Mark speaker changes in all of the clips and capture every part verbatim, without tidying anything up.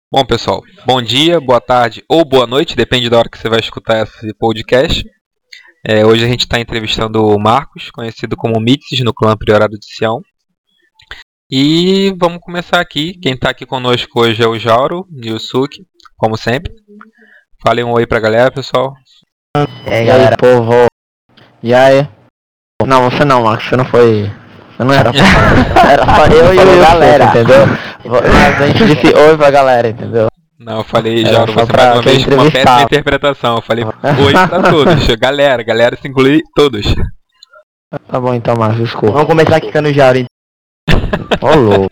Speaker 1: Bom, pessoal, bom dia, boa tarde ou boa noite, depende da hora que você vai escutar esse podcast. É, hoje a gente está entrevistando o Marcos, conhecido como Mitsis no clã Priorado de Sião. E vamos começar aqui. Quem está aqui conosco hoje é o Jauro e o Suki, como sempre. Falem um oi pra galera, pessoal.
Speaker 2: E aí, galera, povo. E aí? Não, você não, Marcos, você não foi... Você não era... era só eu e a galera, entendeu? Mas a gente disse oi pra galera, entendeu?
Speaker 1: Não, eu falei,
Speaker 2: Era
Speaker 1: Jauro,
Speaker 2: só
Speaker 1: você
Speaker 2: pra
Speaker 1: mais uma
Speaker 2: quem
Speaker 1: vez com uma péssima
Speaker 2: entrevistava.
Speaker 1: interpretação. Eu falei oi pra todos, galera, galera se inclui todos.
Speaker 2: Tá bom então, Marcos, desculpa. Vamos começar quicando o Jauro, então. Ô, louco.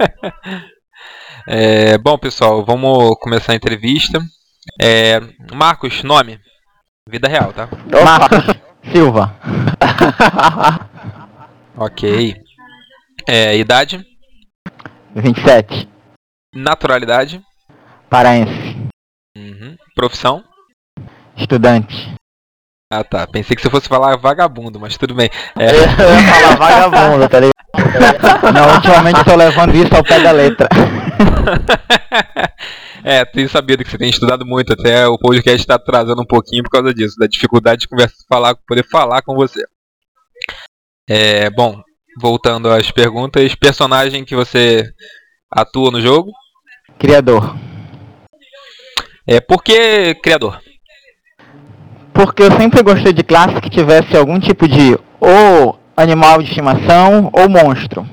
Speaker 1: É, bom, pessoal, vamos começar a entrevista. É, Marcos, nome? Vida real, tá?
Speaker 2: Marcos Silva.
Speaker 1: Ok. É, idade?
Speaker 2: vinte e sete.
Speaker 1: Naturalidade?
Speaker 2: Paraense.
Speaker 1: Uhum. Profissão?
Speaker 2: Estudante.
Speaker 1: Ah, tá. Pensei que você fosse falar vagabundo, mas tudo bem. É,
Speaker 2: Eu ia falar vagabundo, tá ligado? Não, ultimamente eu tô levando isso ao pé da letra.
Speaker 1: é, tenho sabido que você tem estudado muito, até o podcast está atrasando um pouquinho por causa disso, da dificuldade de conversa, falar, poder falar com você. É, bom, voltando às perguntas, personagem que você atua no jogo?
Speaker 2: Criador.
Speaker 1: É, por que criador?
Speaker 2: Porque eu sempre gostei de classe que tivesse algum tipo de ou animal de estimação ou monstro.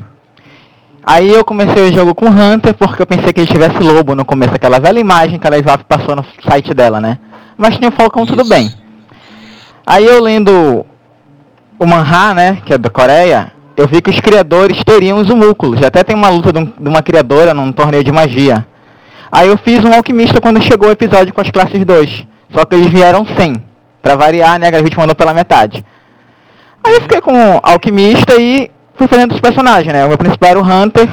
Speaker 2: Aí eu comecei o jogo com Hunter porque eu pensei que ele tivesse lobo no começo, aquela velha imagem que a Leisop passou no site dela, né? Mas tinha o Falcão, tudo
Speaker 1: Isso.
Speaker 2: bem. Aí eu lendo o manhwa, né, que é da Coreia, eu vi que os criadores teriam os homúnculos. Até tem uma luta de, um, de uma criadora num torneio de magia. Aí eu fiz um alquimista quando chegou o episódio com as classes dois. Só que eles vieram sem. Pra variar, né, a gente mandou pela metade. Aí eu fiquei com o alquimista e fui fazendo os personagens, né? O meu principal era o Hunter.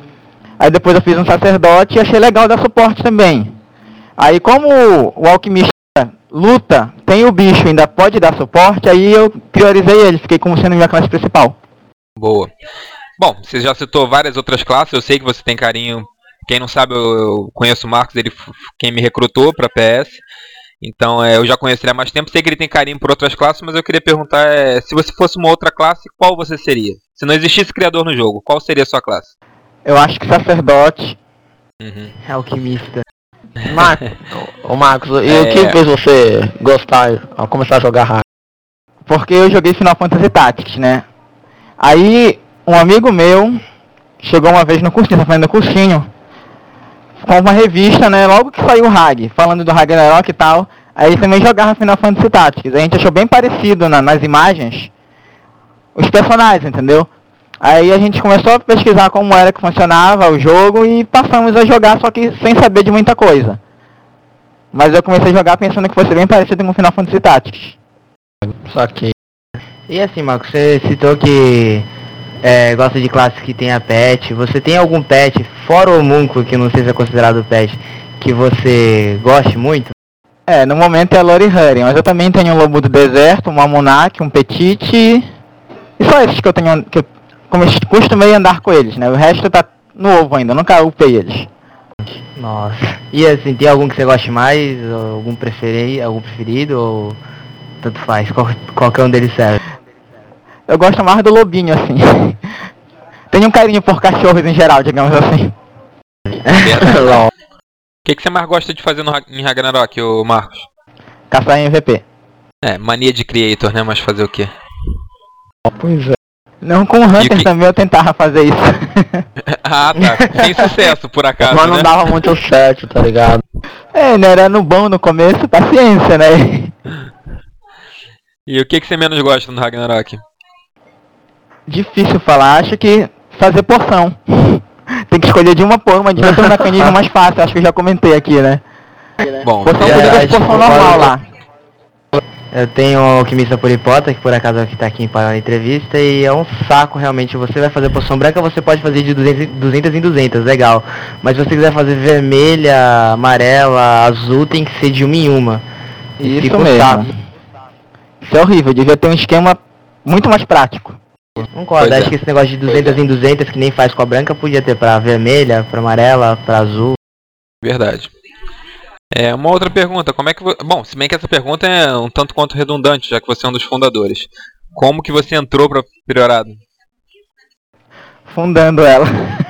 Speaker 2: Aí depois eu fiz um sacerdote e achei legal dar suporte também. Aí como o alquimista luta, tem o bicho, ainda pode dar suporte, aí eu priorizei ele, fiquei como sendo minha classe principal.
Speaker 1: Boa. Bom, você já citou várias outras classes, eu sei que você tem carinho. Quem não sabe, eu conheço o Marcos, ele quem me recrutou para P S. Então é, eu já conheço ele há mais tempo, sei que ele tem carinho por outras classes, mas eu queria perguntar, é, se você fosse uma outra classe, qual você seria? Se não existisse criador no jogo, qual seria a sua classe?
Speaker 2: Eu acho que sacerdote,
Speaker 1: Uhum.
Speaker 2: alquimista. Marcos, ô Marcos, e
Speaker 1: É.
Speaker 2: o que fez você gostar ao começar a jogar hack? Porque eu joguei Final Fantasy Tactics, né? Aí um amigo meu chegou uma vez no cursinho, tá fazendo cursinho, com uma revista, né, logo que saiu o Hag, falando do Ragnarok e tal, aí também jogava Final Fantasy Tactics. A gente achou bem parecido na, nas imagens os personagens, entendeu? Aí a gente começou a pesquisar como era que funcionava o jogo e passamos a jogar, só que sem saber de muita coisa. Mas eu comecei a jogar pensando que fosse bem parecido com Final Fantasy Tactics.
Speaker 3: Só que... E assim, Marcos, você citou que é, gosta de classes que tenha pet. Você tem algum pet, fora o homúnculo, que não seja considerado pet, que você goste muito?
Speaker 2: É, no momento é a Lori Hurry, mas eu também tenho um lobo do deserto, um Mamunak, um Petite. E só esses que eu tenho, que eu como eu costumei andar com eles, né? O resto tá novo ainda, nunca upei eles.
Speaker 3: Nossa. E assim, tem algum que você goste mais? Ou algum preferido, algum preferido? Ou tanto faz? Qual, qualquer um deles serve?
Speaker 2: Eu gosto mais do lobinho, assim. Tenho um carinho por cachorros em geral, digamos assim.
Speaker 1: O que, que você mais gosta de fazer no, Ra- em Ragnarok, ô Marcos?
Speaker 2: Caçar em M V P.
Speaker 1: É, mania de creator, né? Mas fazer o quê?
Speaker 2: Pois é. Não, com o Hunter
Speaker 1: que-
Speaker 2: também eu tentava fazer isso.
Speaker 1: ah, tá. Sem sucesso, por acaso,
Speaker 3: Mas não
Speaker 1: né?
Speaker 3: dava muito certo, tá ligado?
Speaker 2: É, né? Era no bom no começo, paciência, né?
Speaker 1: E o que, que você menos gosta no Ragnarok?
Speaker 2: Difícil falar, acho que fazer porção. Tem que escolher de uma porção, mas devia ter um mecanismo mais fácil, acho que eu já comentei aqui, né?
Speaker 1: Bom,
Speaker 2: Porção
Speaker 3: é,
Speaker 2: poderia ser
Speaker 3: tipo,
Speaker 2: porção normal lá.
Speaker 3: Eu tenho o alquimista Puripota, que por acaso é o que tá aqui para a entrevista, e é um saco realmente. Você vai fazer poção branca, você pode fazer de duzentas em duzentas, legal. Mas se você quiser fazer vermelha, amarela, azul, tem que ser de uma em uma. E
Speaker 2: Isso
Speaker 3: fica um
Speaker 2: mesmo.
Speaker 3: saco.
Speaker 2: Isso é horrível, devia ter um esquema muito mais prático.
Speaker 3: Concordo,
Speaker 1: Pois
Speaker 3: acho
Speaker 1: é.
Speaker 3: que esse negócio de duzentas em duzentas, que nem faz com a branca, podia ter pra vermelha, pra amarela, pra azul.
Speaker 1: verdade. É, uma outra pergunta, como é que... vo- Bom, se bem que essa pergunta é um tanto quanto redundante, já que você é um dos fundadores. Como que você entrou pra Priorado?
Speaker 2: Fundando ela.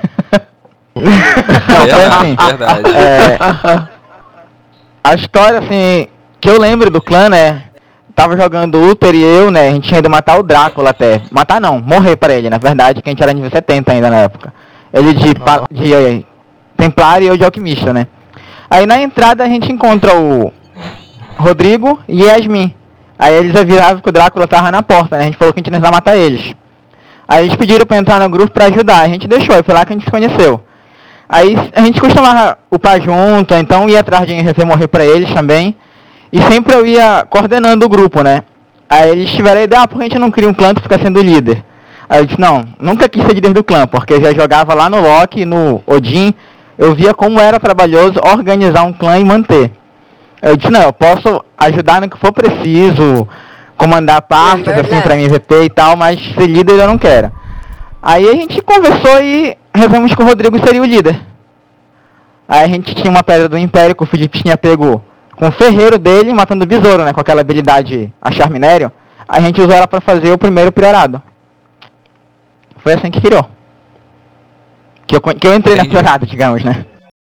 Speaker 2: Não, foi assim.
Speaker 1: Verdade, verdade.
Speaker 2: É, a história, assim, que eu lembro do clã, né? Tava jogando o Uther e eu, né? A gente tinha ido matar o Drácula até. Matar não, morrer pra ele, na verdade, que a gente era nível setenta ainda na época. Ele de, pa- de eh, Templário e eu de Alquimista, né? Aí na entrada a gente encontra o Rodrigo e Yasmin. Aí eles avisavam que o Drácula tava na porta, né? A gente falou que a gente não ia matar eles. Aí eles pediram pra entrar no grupo pra ajudar. A gente deixou, e foi lá que a gente se conheceu. Aí a gente costumava upar junto, então ia atrás de resolver morrer pra eles também. E sempre eu ia coordenando o grupo, né? Aí eles tiveram a ideia, ah, por que a gente não cria um clã pra ficar sendo líder? Aí eu disse, não, nunca quis ser líder do clã, porque eu já jogava lá no Loki, no Odin, eu via como era trabalhoso organizar um clã e manter. Eu disse, não, eu posso ajudar no que for preciso, comandar pastas, assim, pra M V P e tal, mas ser líder eu não quero. Aí a gente conversou e resolvemos que o Rodrigo seria o líder. Aí a gente tinha uma pedra do Império que o Felipe tinha pego com o ferreiro dele, matando o besouro, né, com aquela habilidade achar minério. Aí a gente usou ela pra fazer o primeiro priorado. Foi assim que criou. Que eu, que eu entrei na
Speaker 1: Entendi.
Speaker 2: priorado, digamos, né.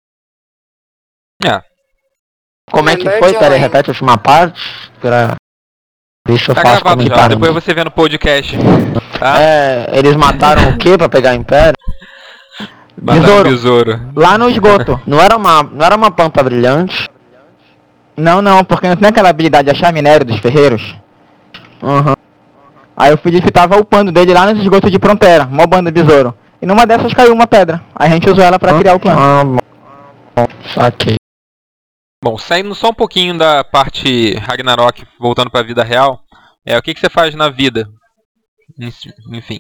Speaker 1: É,
Speaker 3: Como é que foi? Peraí, repete a última parte. Pra... Deixa eu
Speaker 1: tá
Speaker 3: fazer
Speaker 1: gravado já,
Speaker 3: comentário.
Speaker 1: depois você vê no podcast, tá?
Speaker 3: É, eles mataram o que pra pegar Império?
Speaker 1: Mataram o
Speaker 2: Besouro.
Speaker 1: besouro.
Speaker 2: Lá no esgoto.
Speaker 3: Não era uma, não era uma planta brilhante?
Speaker 2: Não, não, porque não tem aquela habilidade de achar minério dos ferreiros.
Speaker 3: Aham.
Speaker 2: Aí o Felipe tava upando dele lá nos esgotos de Frontera, mó banda besouro. E numa dessas caiu uma pedra. Aí a gente usou ela pra criar o clã.
Speaker 3: Ah, bom. Saquei.
Speaker 1: Bom, saindo só um pouquinho da parte Ragnarok, voltando pra vida real, é o que, que você faz na vida? Enfim.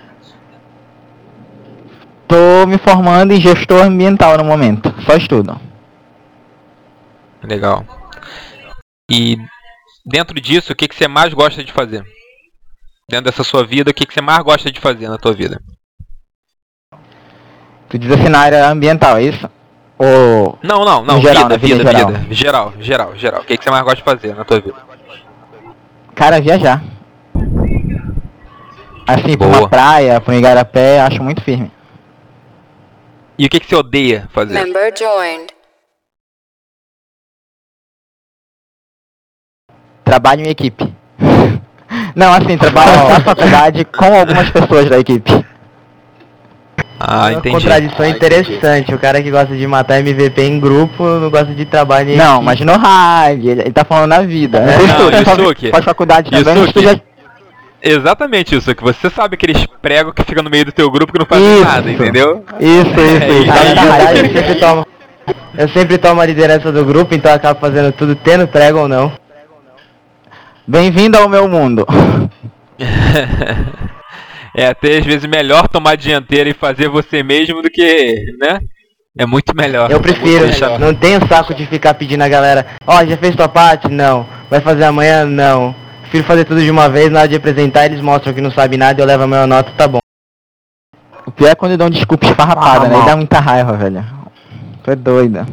Speaker 2: Tô me formando em gestor ambiental no momento. Só estudo.
Speaker 1: Legal. E dentro disso, o que, que você mais gosta de fazer? Dentro dessa sua vida, o que, que você mais gosta de fazer na tua vida?
Speaker 2: Tu diz assim na área ambiental, é isso? Ou...
Speaker 1: Não, não, não,
Speaker 2: No geral,
Speaker 1: vida,
Speaker 2: na vida
Speaker 1: vida,
Speaker 2: em geral.
Speaker 1: vida. Geral, geral, geral. O que, que você mais gosta de fazer na tua vida?
Speaker 2: Cara, viajar. Assim, pra
Speaker 1: Boa.
Speaker 2: uma praia, pra um igarapé, acho muito firme.
Speaker 1: E o que, que você odeia fazer?
Speaker 4: Member joined.
Speaker 2: Trabalho em equipe. Não, assim, trabalho na faculdade com algumas pessoas da equipe.
Speaker 1: Ah,
Speaker 3: Uma
Speaker 1: entendi.
Speaker 3: contradição interessante. O cara que gosta de matar M V P em grupo não gosta de trabalho em
Speaker 2: Não,
Speaker 3: equipe.
Speaker 2: mas no raid, ele, ele tá falando na vida.
Speaker 1: É,
Speaker 2: Você
Speaker 1: não,
Speaker 2: estuda,
Speaker 1: isso
Speaker 2: faz-
Speaker 1: aqui.
Speaker 2: faz faculdade também,
Speaker 1: Isso
Speaker 2: mas tu
Speaker 1: aqui.
Speaker 2: já...
Speaker 1: Exatamente isso, que você sabe aqueles pregos que ficam no meio do teu grupo que não fazem
Speaker 2: Isso.
Speaker 1: nada, entendeu?
Speaker 2: Isso, isso,
Speaker 1: É,
Speaker 2: isso.
Speaker 1: isso
Speaker 3: Na
Speaker 1: aí.
Speaker 3: verdade, eu sempre tomo, eu sempre tomo a liderança do grupo, então eu acabo fazendo tudo, tendo prego ou não.
Speaker 2: Bem-vindo ao meu mundo.
Speaker 1: É até às vezes melhor tomar a dianteira e fazer você mesmo do que, né? É muito melhor.
Speaker 3: Eu prefiro,
Speaker 1: Deixa-
Speaker 3: não tenho saco de ficar pedindo a galera, ó, já fez tua parte? Não. Vai fazer amanhã? Não. Prefiro fazer tudo de uma vez, na hora de apresentar eles mostram que não sabe nada, eu levo a minha nota, tá bom.
Speaker 2: O pior é quando dão desculpa esfarrapada,
Speaker 3: Ah,
Speaker 2: né? E
Speaker 3: não.
Speaker 2: dá muita raiva, velho. Tu é doida.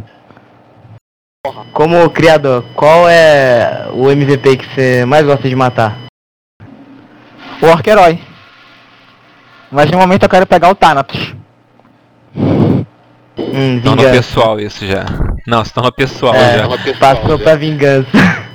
Speaker 3: Como criador, qual é o M V P que você mais gosta de matar?
Speaker 2: O Orc Herói. Mas no momento eu quero pegar o Thanatos.
Speaker 3: Hum,
Speaker 1: Tornou
Speaker 3: vingança.
Speaker 1: pessoal isso já. Não, se tornou pessoal
Speaker 3: É,
Speaker 1: já.
Speaker 3: passou pra vingança.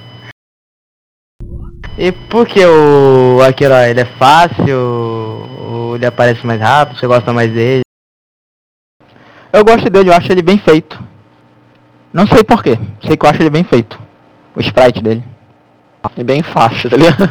Speaker 3: E por que o Akira, ele é fácil? Ou ele aparece mais rápido? Você gosta mais dele?
Speaker 2: Eu gosto dele, eu acho ele bem feito. Não sei porquê, sei que eu acho ele bem feito. O sprite dele. É bem fácil, tá ligado?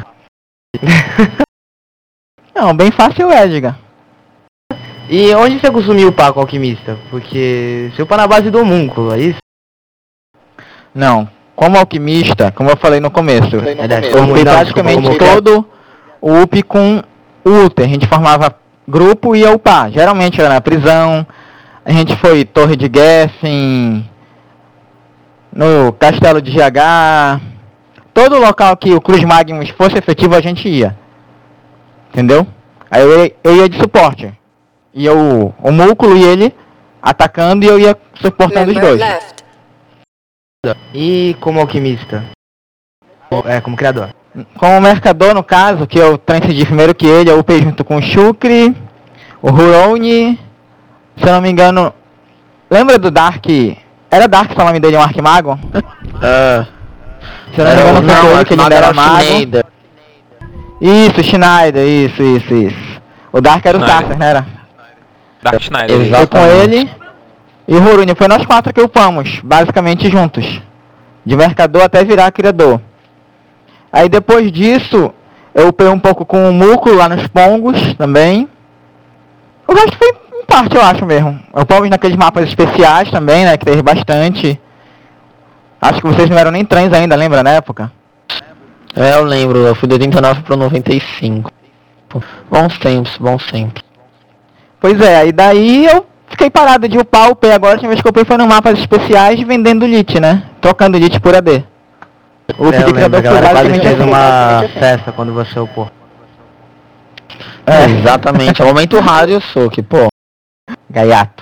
Speaker 2: Não, bem fácil é, Edgar.
Speaker 3: E onde você costuma upar com o alquimista? Porque você upa na base do homúnculo, é isso?
Speaker 2: Não, como alquimista, como eu falei no começo,
Speaker 3: no começo.
Speaker 2: eu upei
Speaker 3: Não,
Speaker 2: praticamente
Speaker 3: desculpa, como-
Speaker 2: todo o up com o Uther. A gente formava grupo e ia upar. Geralmente era na prisão, a gente foi Torre de Geffen, no Castelo de G H, todo local que o Cruz Magnus fosse efetivo a gente ia. Entendeu? Aí eu, ia- eu ia de suporte. Ia o, o músculo e ele atacando e eu ia suportando os
Speaker 4: Member
Speaker 2: dois.
Speaker 4: left.
Speaker 3: E como alquimista? É, como criador.
Speaker 2: Como mercador, no caso, que eu transcedi primeiro que ele, eu upei junto com o Shukri, o Huroni, se eu não me engano... Lembra do Dark... Era Dark o nome dele, um Arquimago?
Speaker 3: Ah...
Speaker 2: Se eu não me engano, foi com ele que ele ainda era mago.
Speaker 3: Schneider.
Speaker 2: Isso, Schneider, isso, isso, isso. O Dark era o
Speaker 1: Schneider.
Speaker 2: Tasser, não era?
Speaker 1: Dark Schneider.
Speaker 3: Exato.
Speaker 2: Foi com ele e o Huruni. Foi nós quatro que upamos, basicamente juntos. De mercador até virar criador. Aí depois disso, eu upei um pouco com o Muco lá nos Pongos também. O resto foi em parte, eu acho mesmo. Upamos naqueles mapas especiais também, né, que teve bastante. Acho que vocês não eram nem trans ainda, lembra, na época?
Speaker 3: É, eu lembro, eu fui de oitenta e nove para noventa e cinco. Bons tempos, bons tempos.
Speaker 2: Pois é, aí daí eu fiquei parado de upar, upei agora, a última vez que eu upei foi no mapas especiais vendendo lit, né? Trocando lit por A D. O
Speaker 3: É, eu lembro, a galera quase fez
Speaker 2: assim.
Speaker 3: uma festa quando você upou.
Speaker 2: É.
Speaker 3: Exatamente, é o momento raro eu sou, que pô.
Speaker 2: Gaiato.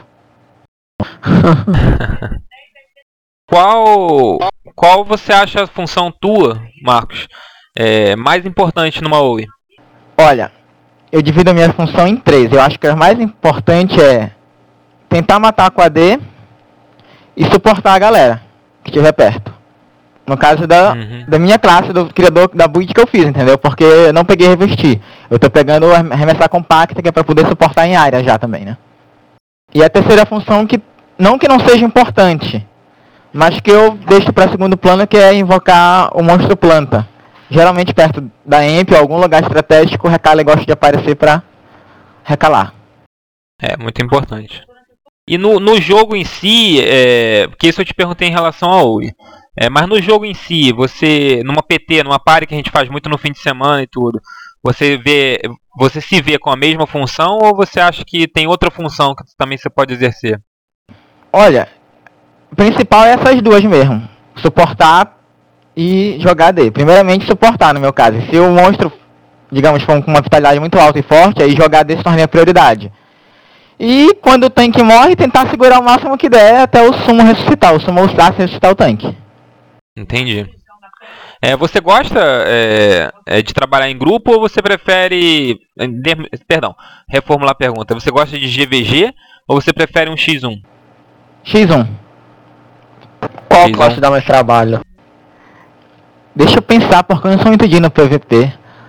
Speaker 1: Qual, qual você acha a função tua, Marcos, é, mais importante numa O I?
Speaker 2: Olha, eu divido a minha função em três. Eu acho que a mais importante é tentar matar com A D e suportar a galera que estiver perto. No caso da,
Speaker 1: Uhum.
Speaker 2: da minha classe, do criador da build que eu fiz, entendeu? Porque eu não peguei revestir. Eu tô pegando arremessar compacta, que é pra poder suportar em área já também, né? E a terceira função, que não que não seja importante, mas que eu deixo para segundo plano, que é invocar o monstro planta. Geralmente perto da Emp ou algum lugar estratégico, o Recala gosta de aparecer para recalar.
Speaker 1: É, muito importante. E no, no jogo em si, é, porque isso eu te perguntei em relação ao O I, é, mas no jogo em si, você, numa P T, numa party que a gente faz muito no fim de semana e tudo, você vê, você se vê com a mesma função ou você acha que tem outra função que também você pode exercer?
Speaker 2: Olha, o principal é essas duas mesmo. Suportar e jogar D. Primeiramente suportar, no meu caso. Se o monstro, digamos, for com uma vitalidade muito alta e forte, aí jogar D se torna a prioridade. E quando o tanque morre, tentar segurar o máximo que der até o sumo ressuscitar. O sumo usar se ressuscitar o tanque.
Speaker 1: Entendi. É, você gosta é, é, de trabalhar em grupo ou você prefere... de- Perdão, reformular a pergunta. Você gosta de G V G ou você prefere um X um?
Speaker 2: X um.
Speaker 3: Qual
Speaker 1: X um.
Speaker 3: gosta de dar mais trabalho?
Speaker 2: Deixa eu pensar, porque eu não sou muito de ir no P V P.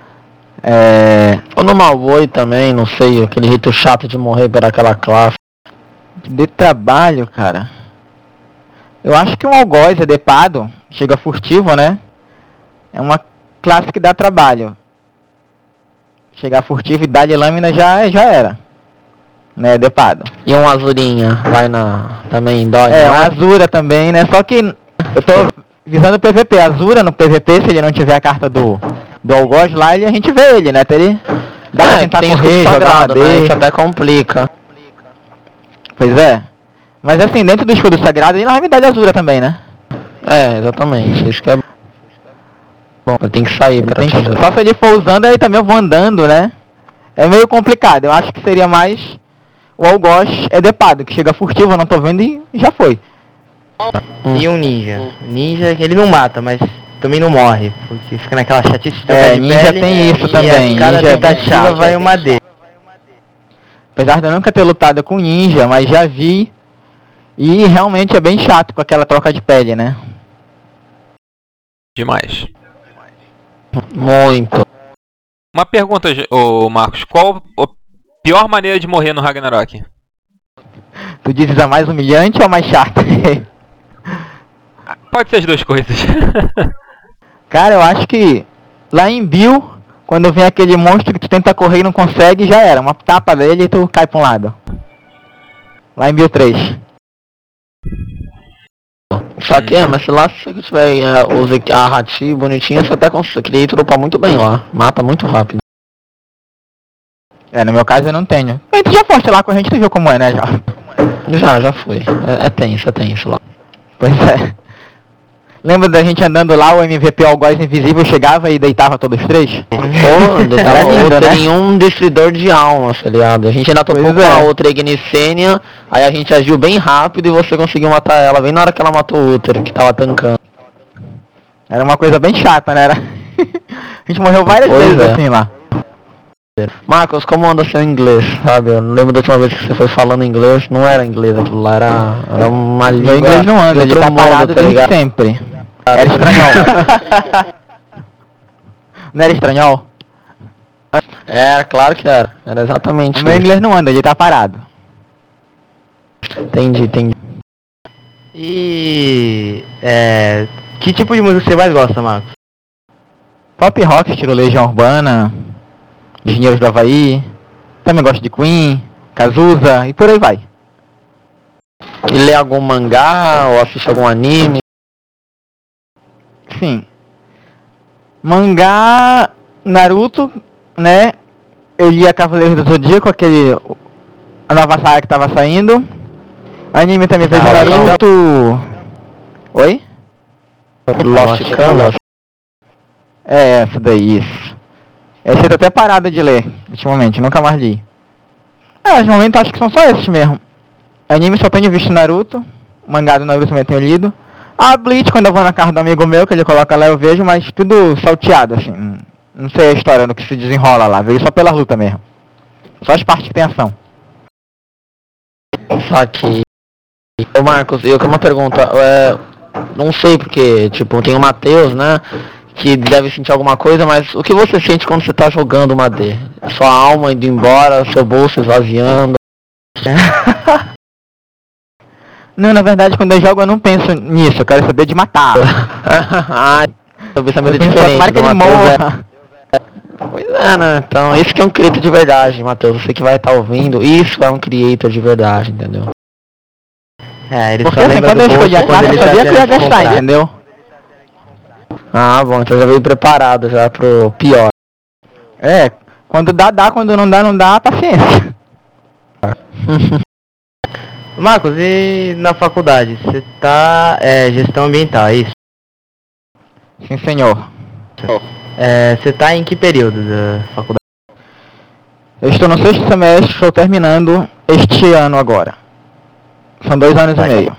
Speaker 2: É...
Speaker 3: Ou no Malvoe também, não sei, aquele jeito chato de morrer por aquela classe.
Speaker 2: De trabalho, cara. Eu acho que um algoz adepado, chega furtivo, né? É uma classe que dá trabalho. Chegar furtivo e dar de lâmina já, já era. Né, adepado.
Speaker 3: E um Azurinha, vai na... também dói,
Speaker 2: É,
Speaker 3: não
Speaker 2: uma Azura também, né? Só que eu tô visando o P V P. Azura no P V P, se ele não tiver a carta do, do algoz lá, ele, a gente vê ele, né? Até ele dá pra
Speaker 3: É,
Speaker 2: tentar
Speaker 3: tem
Speaker 2: correr,
Speaker 3: escudo
Speaker 2: jogar uma
Speaker 3: sagrado, né?
Speaker 2: D.
Speaker 3: Isso até complica.
Speaker 2: Pois é. Mas assim, dentro do escudo sagrado, ele não vai me dar de Azura também, né?
Speaker 3: É, exatamente, isso que é bom, tem que sair
Speaker 2: Ele
Speaker 3: pra
Speaker 2: tem que-
Speaker 3: fazer.
Speaker 2: só se ele for usando, aí também eu vou andando, né? É meio complicado. Eu acho que seria mais o algoz edepado, que chega furtivo, eu não tô vendo e já foi.
Speaker 3: E um ninja. Ninja, ele não mata, mas também não morre, porque fica naquela chatice de
Speaker 2: É,
Speaker 3: trocar de
Speaker 2: ninja
Speaker 3: pele,
Speaker 2: tem isso
Speaker 3: e
Speaker 2: também,
Speaker 3: a cada
Speaker 2: ninja é bem
Speaker 3: tentativa
Speaker 2: chato.
Speaker 3: vai uma D.
Speaker 2: Apesar de eu nunca ter lutado com ninja, mas já vi. E realmente é bem chato com aquela troca de pele, né?
Speaker 1: Demais.
Speaker 3: Muito.
Speaker 1: Uma pergunta, Ge- ô Marcos. Qual a pior maneira de morrer no Ragnarok?
Speaker 2: Tu dizes a mais humilhante ou a mais chata?
Speaker 1: Pode ser as duas coisas.
Speaker 2: Cara, eu acho que lá em Bill, quando vem aquele monstro que tu tenta correr e não consegue, já era. Uma tapa dele e tu cai pra um lado. Lá em Bill três.
Speaker 3: Só que é, mas se lá se você tiver é, os equi- a Hati bonitinha, você até consegue dropar muito bem lá. Mata muito rápido.
Speaker 2: É, no meu caso eu não tenho. A gente já foste lá com a gente, tu viu como é, né, já?
Speaker 3: Já, já foi. É, é tenso, é tenso lá.
Speaker 2: Pois é. Lembra da gente andando lá, o M V P Algoz Invisível chegava e deitava todos os três?
Speaker 3: Pô, deitava
Speaker 2: Era lindo,
Speaker 3: outra
Speaker 2: né?
Speaker 3: em um destruidor de almas, tá ligado? A gente ainda tocou
Speaker 2: Pois
Speaker 3: com
Speaker 2: é.
Speaker 3: a outra Ignicênia, aí a gente agiu bem rápido e você conseguiu matar ela bem na hora que ela matou o Uther, que tava tancando.
Speaker 2: Era uma coisa bem chata, né? Era... a gente morreu várias
Speaker 3: Pois
Speaker 2: vezes
Speaker 3: é.
Speaker 2: assim lá.
Speaker 3: Marcos, como anda seu inglês, sabe? Eu não lembro da última vez que você foi falando inglês, não era inglês aquilo lá, era, era uma língua...
Speaker 2: Meu inglês não anda,
Speaker 3: de
Speaker 2: ele
Speaker 3: outro
Speaker 2: tá
Speaker 3: mundo,
Speaker 2: parado
Speaker 3: tá
Speaker 2: desde
Speaker 3: ligado?
Speaker 2: sempre. Era estranhol. Não era estranhol?
Speaker 3: Era, claro que era, era exatamente
Speaker 2: O meu
Speaker 3: isso.
Speaker 2: inglês não anda, ele tá parado.
Speaker 3: Entendi, entendi.
Speaker 4: E é, que tipo de música você mais gosta, Marcos?
Speaker 2: Pop rock, estilo Legião Urbana, Engenheiros do Havaí, também gosto de Queen, Cazuza e por aí vai.
Speaker 3: E lê algum mangá ou assiste algum anime?
Speaker 2: Sim. Mangá, Naruto, né? Eu lia Cavaleiros do Zodíaco, aquele... a nova saga que tava saindo. Anime também vejo
Speaker 3: Ah,
Speaker 2: Naruto... Oi?
Speaker 3: Lost Canvas?
Speaker 2: É, essa daí, isso. Essa eu tô até parada de ler, ultimamente, nunca mais li. É, de momento acho que são só esses mesmo. Anime só tenho visto Naruto, mangá do Naruto também tenho lido. Ah, Bleach, quando eu vou na casa do amigo meu, que ele coloca lá, eu vejo, mas tudo salteado, assim. Não- Não sei a história no que se desenrola lá, vejo só pela luta mesmo. Só as partes que tem ação.
Speaker 3: Só que... Ô Marcos, eu tenho uma pergunta, é, não sei porque, tipo, tem o Matheus, né, que deve sentir alguma coisa, mas o que você sente quando você tá jogando uma D? Sua alma indo embora, seu bolso esvaziando?
Speaker 2: Não, na verdade, quando eu jogo eu não penso nisso, eu quero saber de matar.
Speaker 3: Ah, seu pensamento é
Speaker 2: Eu penso,
Speaker 3: diferente
Speaker 2: tomara que
Speaker 3: do
Speaker 2: ele
Speaker 3: Matheus, é-
Speaker 2: morra.
Speaker 3: Pois é, né? Então, isso que é um creator de verdade, Matheus. Você que vai estar ouvindo, isso é um creator de verdade, entendeu?
Speaker 4: É, ele
Speaker 2: Porque
Speaker 4: só
Speaker 2: assim,
Speaker 4: lembra
Speaker 2: quando eu
Speaker 4: do
Speaker 2: escolhi a
Speaker 4: bolso quando
Speaker 2: classe, eu
Speaker 4: ele já
Speaker 2: sabia que eu ia
Speaker 4: tinha
Speaker 2: gastar,
Speaker 4: comprado.
Speaker 2: entendeu?
Speaker 3: Ah, bom, então já veio preparado já pro pior.
Speaker 2: É, quando dá, dá, quando não dá, não dá, paciência.
Speaker 4: Marcos, e na faculdade? Você tá é, gestão ambiental, é isso?
Speaker 2: Sim, senhor.
Speaker 4: É, você tá em que período da faculdade?
Speaker 2: Eu estou no sexto semestre, estou terminando este ano agora. São dois anos e meio.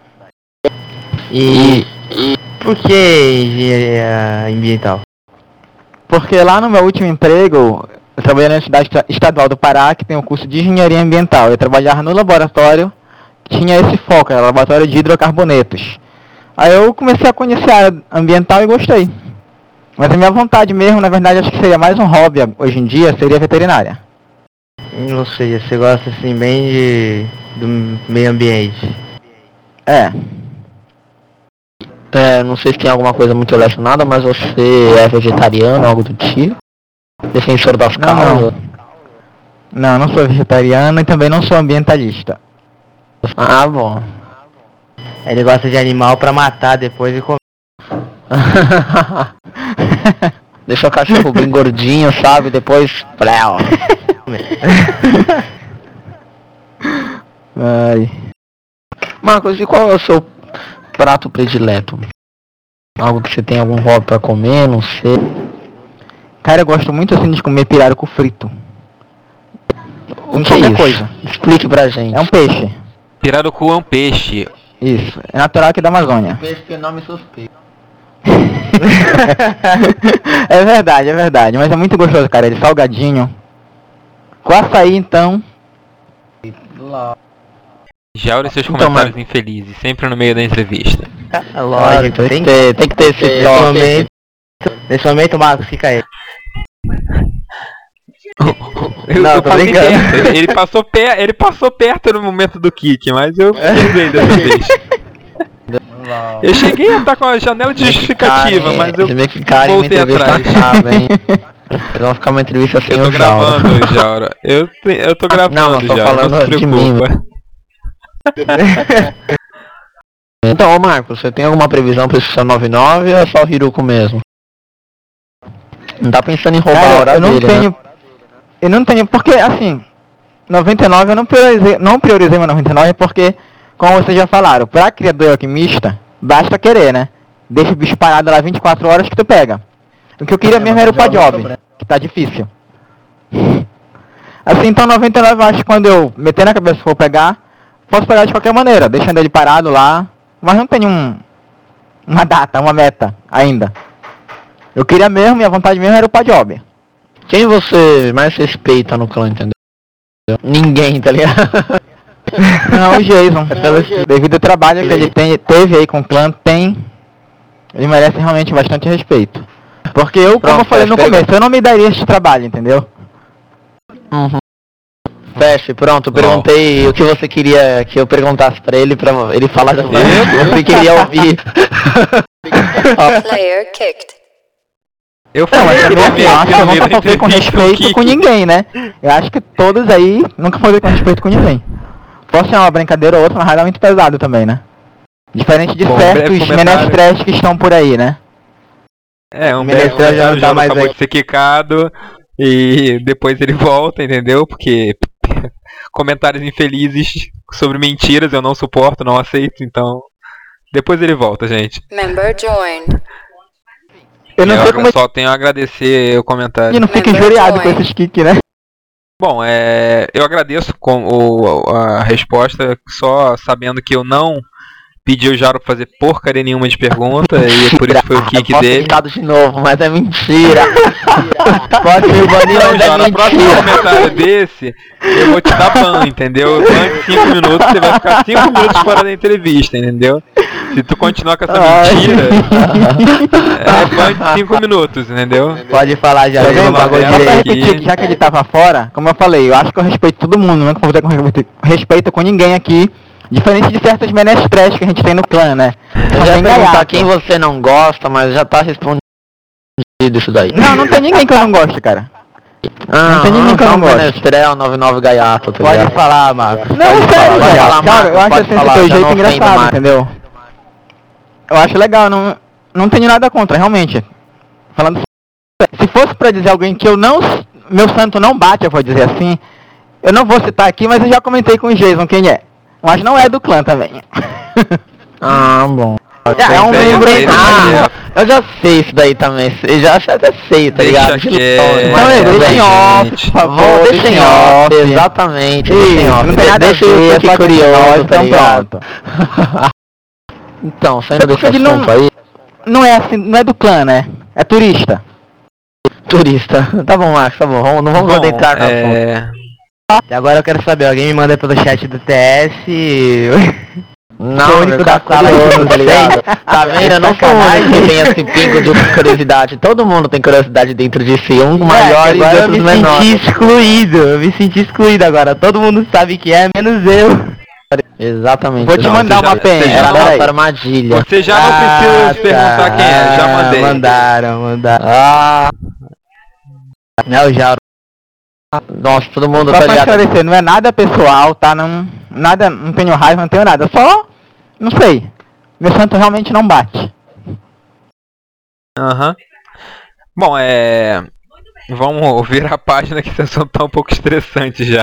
Speaker 4: E, por que engenharia ambiental?
Speaker 2: Porque lá no meu último emprego, eu trabalhei na Universidade Esta- Estadual do Pará, que tem o curso de Engenharia Ambiental. Eu trabalhava no laboratório que tinha esse foco, era o laboratório de hidrocarbonetos. Aí eu comecei a conhecer a área ambiental e gostei. Mas a minha vontade mesmo, na verdade, acho que seria mais um hobby hoje em dia, seria veterinária.
Speaker 4: Ou seja, você gosta assim bem de do meio ambiente.
Speaker 2: É,
Speaker 3: É, não sei se tem alguma coisa muito relacionada, mas você é vegetariano, algo do tipo? Defensor das
Speaker 2: Não,
Speaker 3: causas?
Speaker 2: não, não sou vegetariano e também não sou ambientalista.
Speaker 3: Ah, bom.
Speaker 4: Ele gosta de animal pra matar depois e comer.
Speaker 3: Deixa o cachorro bem gordinho, sabe? Depois... Pléu.
Speaker 2: Ai.
Speaker 3: Marcos, e qual é o seu prato predileto? Algo que você tem algum hobby pra comer, não sei.
Speaker 2: Cara, eu gosto muito assim de comer pirarucu frito.
Speaker 3: O
Speaker 2: Com
Speaker 3: que é
Speaker 2: qualquer
Speaker 3: isso?
Speaker 2: coisa.
Speaker 3: Explique pra gente.
Speaker 2: É um peixe.
Speaker 1: Pirarucu é um peixe.
Speaker 2: Isso. É natural aqui da Amazônia.
Speaker 3: peixe que nome suspeito.
Speaker 2: É verdade, é verdade. Mas é muito gostoso, cara. Ele salgadinho. Com açaí, então.
Speaker 1: Jaure seus
Speaker 3: Então,
Speaker 1: comentários infelizes, sempre no meio da entrevista.
Speaker 4: É lógico,
Speaker 3: Tem
Speaker 4: tem
Speaker 3: que ter, tem que ter esse
Speaker 4: Nesse
Speaker 3: toque.
Speaker 4: momento, nesse momento, Marcos, fica aí.
Speaker 1: Eu,
Speaker 4: Não,
Speaker 1: eu
Speaker 4: tô
Speaker 1: passei
Speaker 4: brincando.
Speaker 1: perto. Ele, ele passou per, ele passou perto no momento do kick, mas eu pisei dessa vez. Eu cheguei a estar com a janela de justificativa, mas eu
Speaker 3: Você vê que cara uma
Speaker 1: voltei
Speaker 3: entrevista
Speaker 1: atrás.
Speaker 3: acaba, hein? Vocês vão ficar uma entrevista sem
Speaker 1: Eu tô
Speaker 3: o Jaura.
Speaker 1: gravando, Jaura. Eu, te- eu tô gravando,
Speaker 3: Não, eu tô
Speaker 1: Jaura,
Speaker 3: falando
Speaker 1: não se
Speaker 3: de mim.
Speaker 1: preocupa.
Speaker 3: Então, ô Marcos, você tem alguma previsão pra esse seu nove nove ou é só o Hiruko mesmo? Não tá pensando em roubar a
Speaker 2: Cara,
Speaker 3: hora
Speaker 2: eu não
Speaker 3: dele, né?
Speaker 2: tenho. Eu não tenho. Porque, assim. noventa e nove eu não priorizei, não priorizei meu noventa e nove porque, como vocês já falaram, pra criador alquimista, basta querer, né? deixa o bicho parado lá vinte e quatro horas que tu pega. O que eu queria
Speaker 3: É,
Speaker 2: mesmo era o
Speaker 3: mas joga
Speaker 2: Pajob,
Speaker 3: sobre-
Speaker 2: que tá difícil. Assim, então noventa e nove eu acho que quando eu meter na cabeça que for pegar, posso pegar de qualquer maneira, deixando ele parado lá, mas não tem um, uma data, uma meta ainda. Eu queria mesmo, e a vontade mesmo era o Pajob.
Speaker 3: Quem você mais respeita no clã, entendeu? Ninguém, tá ligado?
Speaker 2: Não, o Jason, pelo, devido ao trabalho que ele tem, teve aí com o clã, tem, ele merece realmente bastante respeito. Porque eu, como
Speaker 3: Pronto,
Speaker 2: eu falei no
Speaker 3: pega.
Speaker 2: começo, eu não me daria esse trabalho, entendeu?
Speaker 3: Uhum. Feche, pronto, perguntei o que você queria que eu perguntasse pra ele, pra ele falar já o que você queria ouvir.
Speaker 5: Player kicked.
Speaker 1: Eu
Speaker 2: Não, mas
Speaker 1: falei
Speaker 2: também
Speaker 1: que
Speaker 2: assim, eu acho que eu
Speaker 1: minha
Speaker 2: nunca
Speaker 1: primeira
Speaker 2: falei com
Speaker 1: entrevista
Speaker 2: respeito
Speaker 1: Kiko.
Speaker 2: com ninguém, né? Eu acho que todos aí nunca falei com respeito com ninguém. Posso ser uma brincadeira ou outra, mas é muito pesado também, né? Diferente de
Speaker 1: Bom, breve
Speaker 2: certos
Speaker 1: comentário.
Speaker 2: menestréis que estão por aí, né?
Speaker 1: É, um
Speaker 3: Menestrel
Speaker 1: breve
Speaker 3: já não
Speaker 1: comentário,
Speaker 3: tá
Speaker 1: já
Speaker 3: mais
Speaker 1: acabou
Speaker 3: aí.
Speaker 1: de ser quicado e depois ele volta, entendeu? Porque comentários infelizes sobre mentiras eu não suporto, não aceito, então depois ele volta, gente.
Speaker 5: Member joined.
Speaker 2: Eu não
Speaker 1: eu
Speaker 2: sei como é
Speaker 1: só tenho a agradecer o comentário.
Speaker 2: que não fica
Speaker 5: Member
Speaker 2: injuriado com
Speaker 5: joined.
Speaker 2: esses kicks, né?
Speaker 1: Bom, é, eu agradeço com o, a resposta, só sabendo que eu não pedi o Jaro pra fazer porcaria nenhuma de pergunta e por isso foi o kick
Speaker 3: Posso ter
Speaker 1: dele.
Speaker 3: ficado de novo, mas é mentira. Pode me banir,
Speaker 1: Não,
Speaker 3: mas é
Speaker 1: Jaro, no próximo
Speaker 3: mentira.
Speaker 1: comentário desse, eu vou te dar ban, entendeu? Ban de cinco minutos, você vai ficar cinco minutos fora da entrevista, entendeu? Se tu continuar com essa
Speaker 2: Ai.
Speaker 1: mentira, é ban de cinco minutos, entendeu?
Speaker 3: Pode falar já,
Speaker 2: Tá
Speaker 3: ele não
Speaker 2: vendo?
Speaker 3: pagou
Speaker 1: Só
Speaker 2: Só pra
Speaker 3: direito.
Speaker 1: aqui.
Speaker 2: repetir que já que ele tava fora, como eu falei, eu acho que eu respeito todo mundo, nunca vou ter com respeito, respeito com ninguém aqui. Diferente de certos menestréis que a gente tem no clã, né?
Speaker 3: Eu
Speaker 2: Só
Speaker 3: já ia
Speaker 2: tem
Speaker 3: perguntar
Speaker 2: gaiato.
Speaker 3: quem você não gosta, mas já tá respondido isso daí.
Speaker 2: Não, não tem ninguém que eu não gosto, cara.
Speaker 3: Ah,
Speaker 2: não tem ninguém que eu não gosto.
Speaker 3: Menestrel, noventa e nove Gaiato, tá
Speaker 2: Pode
Speaker 3: ligado?
Speaker 2: falar, Marcos. Não,
Speaker 3: Pode
Speaker 2: é sério,
Speaker 3: falar,
Speaker 2: velho.
Speaker 3: fala,
Speaker 2: Cara, eu
Speaker 3: Marcos,
Speaker 2: acho
Speaker 3: pode
Speaker 2: assim
Speaker 3: falar,
Speaker 2: o teu
Speaker 3: já
Speaker 2: jeito
Speaker 3: não ofendo
Speaker 2: engraçado,
Speaker 3: mais.
Speaker 2: entendeu? Eu acho legal, não, não tenho nada contra, realmente. Falando sério, se fosse pra dizer alguém que eu não, meu santo não bate, eu vou dizer assim, eu não vou citar aqui, mas eu já comentei com o Jason quem é. Mas não é do clã também.
Speaker 3: Ah, bom.
Speaker 2: É um
Speaker 1: Sei,
Speaker 2: membro
Speaker 1: sei,
Speaker 2: aí.
Speaker 1: sei,
Speaker 3: Ah, eu já sei isso daí também. Eu já até sei, tá
Speaker 1: Deixa
Speaker 3: ligado?
Speaker 1: quieto,
Speaker 2: Não, é,
Speaker 3: tudo
Speaker 2: deixa
Speaker 3: bem.
Speaker 2: em off,
Speaker 1: gente.
Speaker 2: por favor,
Speaker 3: Vou deixa em off,
Speaker 2: off.
Speaker 3: exatamente.
Speaker 2: Isso,
Speaker 3: Deixa em off.
Speaker 2: não tem nada
Speaker 3: Deixa
Speaker 2: a ver,
Speaker 3: eu
Speaker 2: é
Speaker 3: ficar
Speaker 2: só
Speaker 3: curioso,
Speaker 2: curioso,
Speaker 3: tá
Speaker 2: então
Speaker 3: ligado?
Speaker 2: pronto.
Speaker 3: Então, saindo desse
Speaker 2: Ele não-
Speaker 3: assunto aí,
Speaker 2: Não é assim, não é do clã, né? É turista.
Speaker 3: turista. Tá bom, Marcos, tá bom. Vamos, não vamos
Speaker 1: Bom,
Speaker 3: adentrar no assunto.
Speaker 1: é...
Speaker 3: E agora eu quero saber, alguém me manda pelo chat do T S. Não,
Speaker 2: Sou o único
Speaker 3: meu
Speaker 2: da
Speaker 3: cara,
Speaker 2: sala,
Speaker 3: tá ligado? Tá vendo? Eu não sou o único que tem esse pingo de curiosidade. Todo mundo tem curiosidade dentro de si, um maior e
Speaker 2: agora eu
Speaker 3: outros
Speaker 2: me
Speaker 3: menores.
Speaker 2: senti excluído, eu me senti excluído agora. Todo mundo sabe que é, menos eu.
Speaker 3: Exatamente.
Speaker 2: Vou te
Speaker 3: Não,
Speaker 2: mandar
Speaker 3: você
Speaker 2: uma
Speaker 3: já-
Speaker 2: penha,
Speaker 3: você Era
Speaker 2: peraí.
Speaker 3: nossa armadilha.
Speaker 1: Você já não precisa se perguntar quem é, já mandei.
Speaker 2: Mandaram, mandaram.
Speaker 3: Ah,
Speaker 2: Não, já.
Speaker 3: nossa, todo mundo
Speaker 2: Só
Speaker 3: tá
Speaker 2: pra
Speaker 3: ligado.
Speaker 2: esclarecer, não é nada pessoal, tá? Não, nada, não tenho raiva, não tenho nada. Só, não sei. Meu santo realmente não bate.
Speaker 1: Aham. Bom, é... Vamos virar a página que esse assunto tá um pouco estressante já.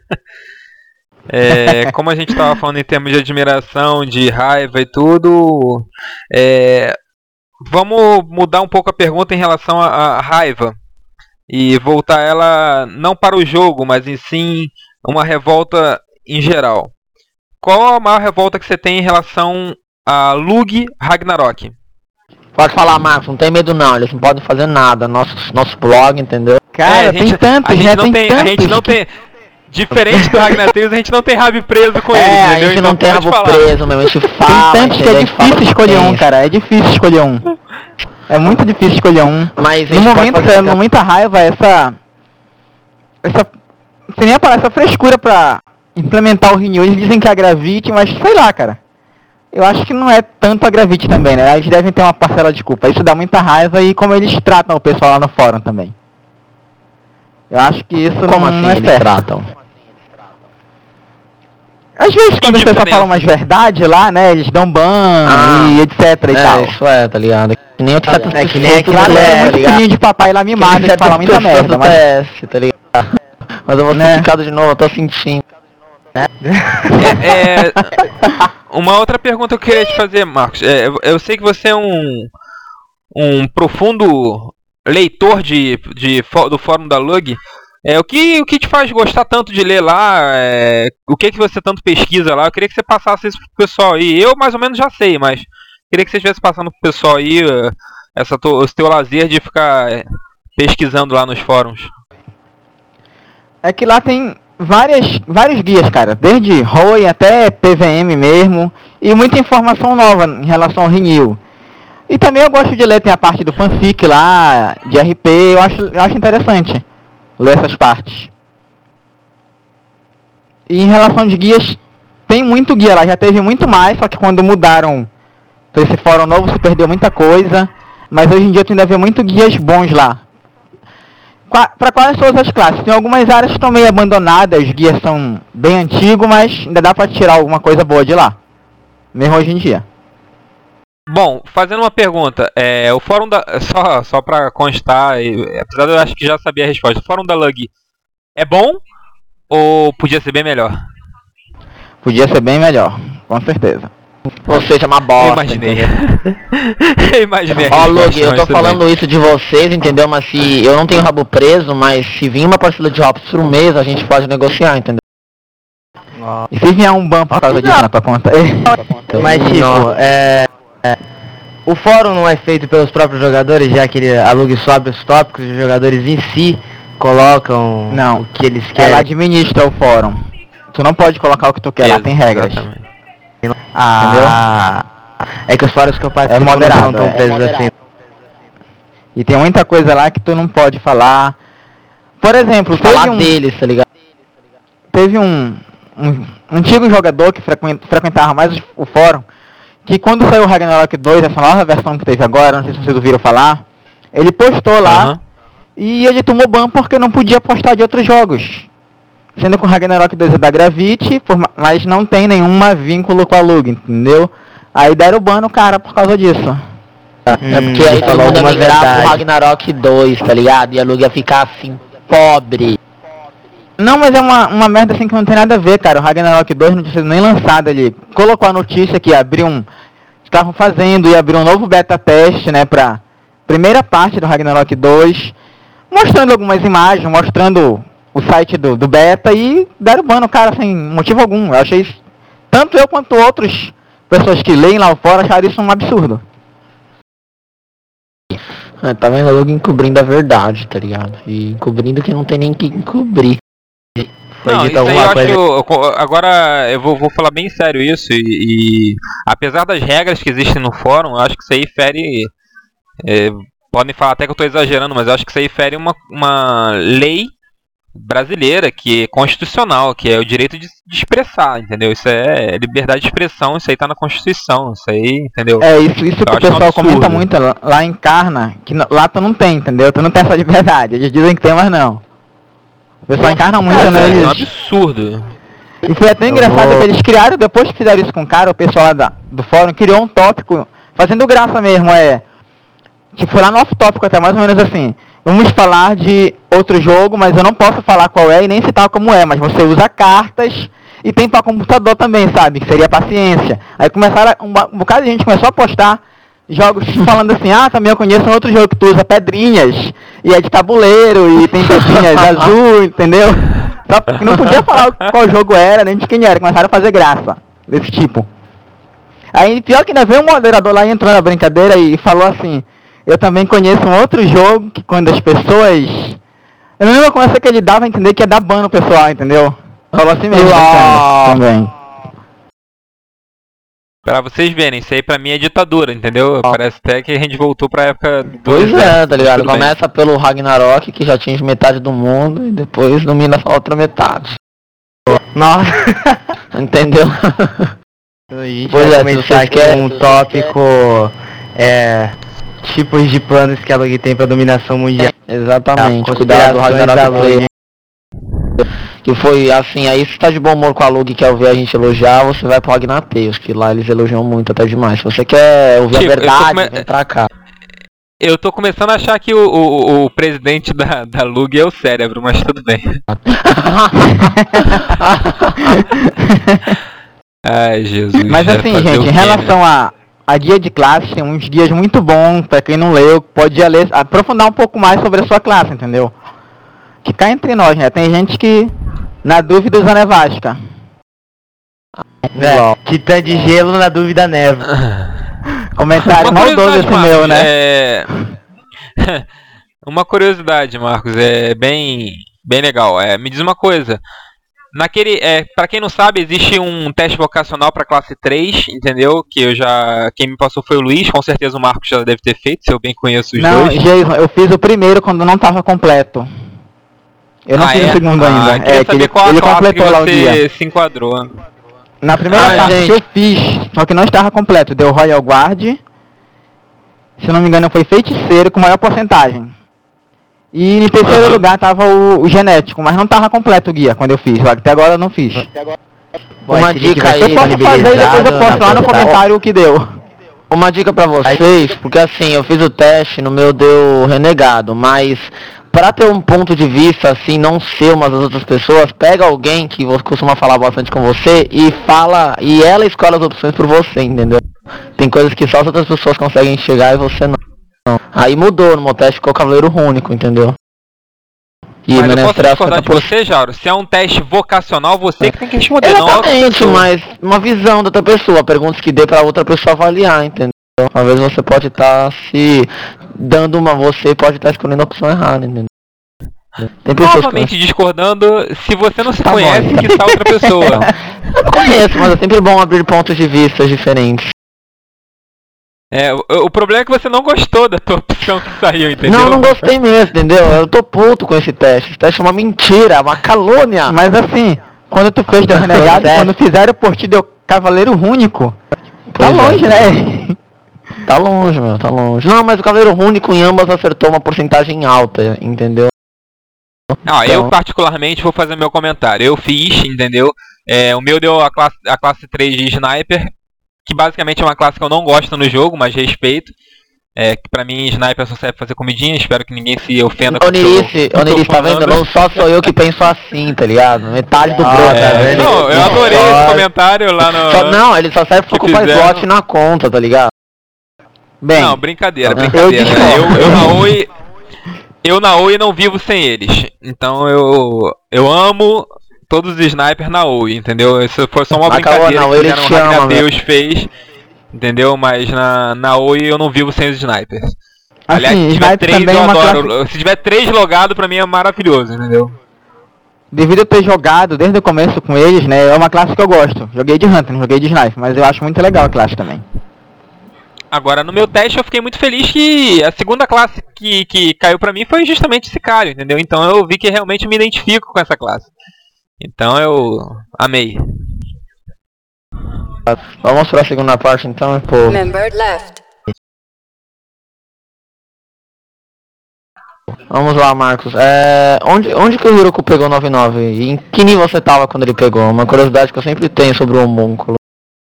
Speaker 1: É, como a gente estava falando em termos de admiração, de raiva e tudo, é, vamos mudar um pouco a pergunta em relação à à raiva e voltar ela não para o jogo, mas em sim uma revolta em geral. Qual a maior revolta que você tem em relação a Lug Ragnarok?
Speaker 3: Pode falar, Marcos, não tem medo não, eles não podem fazer nada. Nosso, nosso blog, entendeu?
Speaker 2: Cara,
Speaker 1: É, a
Speaker 2: tem
Speaker 1: gente-
Speaker 2: tantos,
Speaker 1: a gente
Speaker 2: né?
Speaker 1: não
Speaker 2: Tem
Speaker 1: tem,
Speaker 2: tantos.
Speaker 1: a gente não tem, diferente do Ragnar Tales, a gente não tem rabo preso com
Speaker 3: É,
Speaker 1: ele,
Speaker 3: a
Speaker 1: entendeu?
Speaker 3: gente
Speaker 1: Então
Speaker 3: não tem
Speaker 1: pode
Speaker 3: rabo
Speaker 1: falar.
Speaker 3: preso mesmo, a gente
Speaker 2: Tem
Speaker 3: fala.
Speaker 2: tantos que é
Speaker 3: entendeu? A gente fala
Speaker 2: difícil
Speaker 3: que
Speaker 2: escolher um,
Speaker 3: pensa.
Speaker 2: cara. É difícil escolher um. É muito difícil escolher um.
Speaker 3: Mas a
Speaker 2: No
Speaker 3: gente pode
Speaker 2: momento,
Speaker 3: fazer-
Speaker 2: no muita raiva, essa. Essa. Sem nem a palavra, essa frescura pra implementar o renew. Eles dizem que é a Gravity, mas sei lá, cara. Eu acho que não é tanto a Gravity também, né? Eles devem ter uma parcela de culpa. Isso dá muita raiva e como eles tratam o pessoal lá no fórum também. Eu acho que isso
Speaker 3: Como
Speaker 2: não,
Speaker 3: assim
Speaker 2: não é
Speaker 3: eles
Speaker 2: certo.
Speaker 3: tratam?
Speaker 2: Às vezes quando o pessoal
Speaker 1: Indiferença.
Speaker 2: fala umas verdades lá, né? Eles dão ban
Speaker 3: Ah,
Speaker 2: e etc e
Speaker 3: É,
Speaker 2: tal.
Speaker 3: isso é, tá ligado? Que nem o que
Speaker 2: É que nem aquele lá,
Speaker 3: é,
Speaker 2: é,
Speaker 3: tá
Speaker 2: muito
Speaker 3: ligado?
Speaker 2: filhinho de papai lá mimado que fala muita merda, mas...
Speaker 3: T S, tá ligado? Mas eu vou ser
Speaker 2: Né?
Speaker 3: picado de novo, eu tô sentindo.
Speaker 1: É, é, uma outra pergunta que eu queria te fazer, Marcos. É, eu sei que você é um, um profundo leitor de, de, do fórum da Lug. É, o, que, o que te faz gostar tanto de ler lá? É, o que, que você tanto pesquisa lá? Eu queria que você passasse isso pro pessoal aí. Eu mais ou menos já sei, mas queria que você estivesse passando pro pessoal aí essa, esse teu lazer de ficar pesquisando lá nos fóruns.
Speaker 2: É que lá tem várias, vários guias, cara, desde R O I até P V M mesmo, e muita informação nova em relação ao Renew. E também eu gosto de ler, tem a parte do fanfic lá, de R P, eu acho, eu acho interessante ler essas partes. E em relação de guias, tem muito guia lá, já teve muito mais, só que quando mudaram pra esse fórum novo se perdeu muita coisa, mas hoje em dia tu ainda vê muito guias bons lá. Para quase todas as classes. Tem algumas áreas que estão meio abandonadas, os guias são bem antigos, mas ainda dá para tirar alguma coisa boa de lá, mesmo hoje em dia.
Speaker 1: Bom, fazendo uma pergunta, é, o fórum da... Só, só para constar, e, apesar de eu acho que já sabia a resposta, o fórum da Lug é bom ou podia ser bem melhor?
Speaker 2: Podia ser bem melhor, com certeza.
Speaker 3: Ou seja, uma bosta.
Speaker 1: Eu imaginei. eu imaginei.
Speaker 3: Ó, Lug, eu tô falando bem. Isso de vocês, entendeu? Mas se eu não tenho rabo preso, mas se vir uma parcela de hops por um mês, a gente pode negociar, entendeu?
Speaker 2: Oh. E se vier um ban por causa disso na tua conta?
Speaker 3: Mas tipo, é, é... o fórum não é feito pelos próprios jogadores, já que ele aluga só abre os tópicos, os jogadores em si colocam
Speaker 2: não,
Speaker 3: o que eles querem.
Speaker 2: Ela administra o fórum. Tu não pode colocar o que tu quer, lá tem regras.
Speaker 3: Ah, entendeu? É que os fóruns que eu participo
Speaker 2: é moderado,
Speaker 3: não estão
Speaker 2: é,
Speaker 3: presos
Speaker 2: é
Speaker 3: assim.
Speaker 2: E tem muita coisa lá que tu não pode falar. Por exemplo,
Speaker 3: falar
Speaker 2: um,
Speaker 3: deles, tá ligado?
Speaker 2: Teve um, um, um antigo jogador que frequentava mais o fórum, que quando saiu o Ragnarok dois, essa nova versão que teve agora, não sei se vocês ouviram falar, ele postou lá, uhum. E ele tomou ban porque não podia postar de outros jogos. Sendo que o Ragnarok dois é da Gravity, mas não tem nenhuma vínculo com a Lug, entendeu? Aí deram ban no cara por causa disso.
Speaker 3: Hum, é porque aí todo mundo ia migrar pro Ragnarok dois, tá ligado? E a Lug ia ficar assim, pobre.
Speaker 2: Não, mas é uma, uma merda assim que não tem nada a ver, cara. O Ragnarok dois não tinha sido nem lançado ali. Colocou a notícia que abriu um... Estavam fazendo e abriu um novo beta teste, né, pra primeira parte do Ragnarok dois. Mostrando algumas imagens, mostrando o site do, do beta e deram ban no cara sem motivo algum. Eu achei isso, tanto eu quanto outras pessoas que leem lá fora acharam isso um absurdo.
Speaker 3: É, tá vendo logo encobrindo a verdade, tá ligado? E encobrindo que não tem nem que encobrir.
Speaker 1: Não, isso aí eu acho que eu, agora eu vou, vou falar bem sério isso e, e apesar das regras que existem no fórum, eu acho que isso aí fere... É, podem falar até que eu estou exagerando, mas eu acho que isso aí fere uma, uma lei brasileira, que é constitucional, que é o direito de, de expressar, entendeu? Isso é liberdade de expressão, isso aí tá na Constituição, isso aí, entendeu?
Speaker 2: É, isso, isso que o pessoal comenta muito lá em Encarna, que lá tu não tem, entendeu? Tu não tem essa liberdade, eles dizem que tem, mas não. O pessoal encarna muito,
Speaker 1: é,
Speaker 2: né?
Speaker 1: É um absurdo.
Speaker 2: E foi até engraçado vou... que eles criaram, depois que fizeram isso com o cara, o pessoal lá da, do fórum criou um tópico, fazendo graça mesmo, é... Tipo, foi lá no off-tópico até, mais ou menos assim. Vamos falar de outro jogo, mas eu não posso falar qual é e nem citar como é, mas você usa cartas e tem para computador também, sabe? Que seria paciência. Aí começaram, um, um bocado de gente começou a postar jogos falando assim, ah, também eu conheço um outro jogo que tu usa pedrinhas, e é de tabuleiro, e tem pedrinhas azul, entendeu? Só que não podia falar qual jogo era, nem de quem era, começaram a fazer graça, desse tipo. Aí, pior que ainda veio um moderador lá e entrou na brincadeira e falou assim, eu também conheço um outro jogo que quando as pessoas... Eu não lembro como é que ele dava a entender que ia dar ban no pessoal, entendeu? Falou assim mesmo, também.
Speaker 1: Pra vocês verem, isso aí pra mim é ditadura, entendeu? Oh. Parece até que a gente voltou pra época do...
Speaker 3: Pois é, tá ligado? Começa pelo Ragnarok, que já atinge metade do mundo, e depois domina a outra metade. Nossa! Entendeu?
Speaker 4: A gente
Speaker 3: pois
Speaker 4: vai
Speaker 3: é,
Speaker 4: começar aqui
Speaker 3: quer...
Speaker 4: um tópico... É... Tipos de planos que a Lug tem pra dominação mundial.
Speaker 3: Exatamente, cuidado do Ragnarok que foi assim, aí se tá de bom humor com a Lug e quer ouvir a gente elogiar, você vai pro Ragnateios, que lá eles elogiam muito, até demais. Se você quer ouvir tipo, a verdade, come... vem pra cá.
Speaker 1: Eu tô começando a achar que o, o, o presidente da, da Lug é o cérebro, mas tudo bem. Ai, Jesus.
Speaker 2: Mas assim,
Speaker 1: fazer
Speaker 2: gente,
Speaker 1: o quê,
Speaker 2: em relação a, a guia de classe, tem uns guias muito bons, pra quem não leu, pode já ler, aprofundar um pouco mais sobre a sua classe, entendeu? Que cá entre nós, né? Tem gente que, na dúvida, usa nevasca.
Speaker 3: É, titã de gelo, na dúvida neve.
Speaker 2: Comentário
Speaker 1: Uma
Speaker 2: maldoso
Speaker 1: curiosidade,
Speaker 2: esse
Speaker 1: Marcos,
Speaker 2: meu, né?
Speaker 1: é... Uma curiosidade, Marcos, é bem, bem legal. É, me diz uma coisa. Naquele, é, para quem não sabe, existe um teste vocacional para classe três, entendeu? Que eu já, quem me passou foi o Luiz, com certeza o Marcos já deve ter feito, se eu bem conheço os
Speaker 2: Não,
Speaker 1: dois.
Speaker 2: Jason, eu fiz o primeiro quando não tava completo. Eu não
Speaker 1: Ah,
Speaker 2: fiz
Speaker 1: é?
Speaker 2: o segundo
Speaker 1: Ah,
Speaker 2: ainda.
Speaker 1: queria
Speaker 2: É, que
Speaker 1: saber
Speaker 2: ele,
Speaker 1: qual a
Speaker 2: ele
Speaker 1: classe que
Speaker 2: completou lá o dia.
Speaker 1: você se enquadrou.
Speaker 2: Na primeira
Speaker 3: Ah,
Speaker 2: parte
Speaker 3: gente.
Speaker 2: que eu fiz, só que não estava completo, deu Royal Guard. Se não me engano foi feiticeiro com maior porcentagem. E em terceiro
Speaker 1: Aham.
Speaker 2: lugar tava o, o genético, mas não estava completo o guia quando eu fiz, até agora eu não fiz.
Speaker 3: Uma
Speaker 2: Se
Speaker 3: dica
Speaker 2: eu
Speaker 3: aí,
Speaker 2: posso fazer e depois eu posto lá no comentário o que deu.
Speaker 3: Uma dica pra vocês, porque assim, eu fiz o teste, no meu deu renegado, mas pra ter um ponto de vista assim, não ser umas das outras pessoas, pega alguém que você costuma falar bastante com você e fala, e ela escolhe as opções por você, entendeu? Tem coisas que só as outras pessoas conseguem enxergar e você não. Aí mudou, no meu teste ficou Cavaleiro Único, entendeu? E
Speaker 1: Mas eu posso
Speaker 3: Menestral
Speaker 1: discordar de
Speaker 3: cinquenta por cento.
Speaker 1: você, Jairo? Se é um teste vocacional, você que tem que responder, não a outra
Speaker 3: Exatamente,
Speaker 1: pessoa.
Speaker 3: mas uma visão da outra pessoa, perguntas que dê pra outra pessoa avaliar, entendeu? Às vezes você pode estar se dando uma, você pode estar escolhendo a opção errada, entendeu? Tem pessoas
Speaker 1: Novamente discordando, se você não se
Speaker 3: Tá bom,
Speaker 1: conhece,
Speaker 3: então.
Speaker 1: que está outra pessoa.
Speaker 3: que eu não conheço, mas é sempre bom abrir pontos de vista diferentes.
Speaker 1: É, o, o problema é que você não gostou da tua opção que saiu, entendeu?
Speaker 3: Não, não gostei mesmo, entendeu? Eu tô puto com esse teste. Esse teste é uma mentira, uma calúnia.
Speaker 2: Mas assim, quando tu fez deu renegado, quando fizeram por ti deu Cavaleiro Único, tá
Speaker 3: Pois é.
Speaker 2: longe, né?
Speaker 3: Tá longe, meu, tá longe. Não, mas o Cavaleiro Único em ambas acertou uma porcentagem alta, entendeu?
Speaker 1: Ah, eu
Speaker 3: Então-
Speaker 1: particularmente vou fazer meu comentário. Eu fiz, entendeu? É, o meu deu a classe, a classe três de Sniper, que basicamente é uma classe que eu não gosto no jogo, mas respeito. É, que pra mim Sniper só serve pra fazer comidinha, espero que ninguém se ofenda com o que eu-
Speaker 3: Onirice,
Speaker 1: com o que eu
Speaker 3: Onirice,
Speaker 1: tô
Speaker 3: tá vendo?
Speaker 1: falando.
Speaker 3: Não só sou eu que penso assim, tá ligado? Metade do
Speaker 2: Ah,
Speaker 3: grupo,
Speaker 1: É,
Speaker 3: tá vendo?
Speaker 1: não, eu adorei
Speaker 3: Só-
Speaker 1: esse comentário lá no...
Speaker 3: Só, não, ele só serve pra
Speaker 1: que
Speaker 3: ocupar
Speaker 1: fizeram.
Speaker 3: slot na conta, tá ligado?
Speaker 2: Bem,
Speaker 1: Não, brincadeira,
Speaker 3: eu
Speaker 1: brincadeira.
Speaker 2: discordo.
Speaker 1: Eu, eu, na Oi, eu na Oi não vivo sem eles. Então eu, eu amo todos os snipers na Oi, entendeu? Isso foi só uma
Speaker 3: Ah, calma,
Speaker 1: brincadeira
Speaker 3: na
Speaker 1: que
Speaker 3: Oi ele
Speaker 1: fizeram,
Speaker 3: te
Speaker 1: o
Speaker 3: ama,
Speaker 1: Ragnadeus fez, entendeu? Mas na, na Oi eu não vivo sem os snipers. Aliás,
Speaker 2: assim,
Speaker 1: se tiver
Speaker 2: Sniper
Speaker 1: três
Speaker 2: também
Speaker 1: eu
Speaker 2: é uma
Speaker 1: adoro.
Speaker 2: classe...
Speaker 1: Se tiver três logado pra mim é maravilhoso, entendeu?
Speaker 2: Devido a eu ter jogado desde o começo com eles, né, é uma classe que eu gosto. Joguei de Hunter, não joguei de Sniper, mas eu acho muito legal a classe também.
Speaker 1: Agora, no meu teste, eu fiquei muito feliz que a segunda classe que, que caiu pra mim foi justamente Sicário, entendeu? Então eu vi que realmente me identifico com essa classe. Então eu amei.
Speaker 3: Vamos pra segunda parte então, pô.
Speaker 5: Member left.
Speaker 3: Vamos lá, Marcos. É, onde, onde que o Hiroku pegou nove nove? E em que nível você tava quando ele pegou? Uma curiosidade que eu sempre tenho sobre o homúnculo.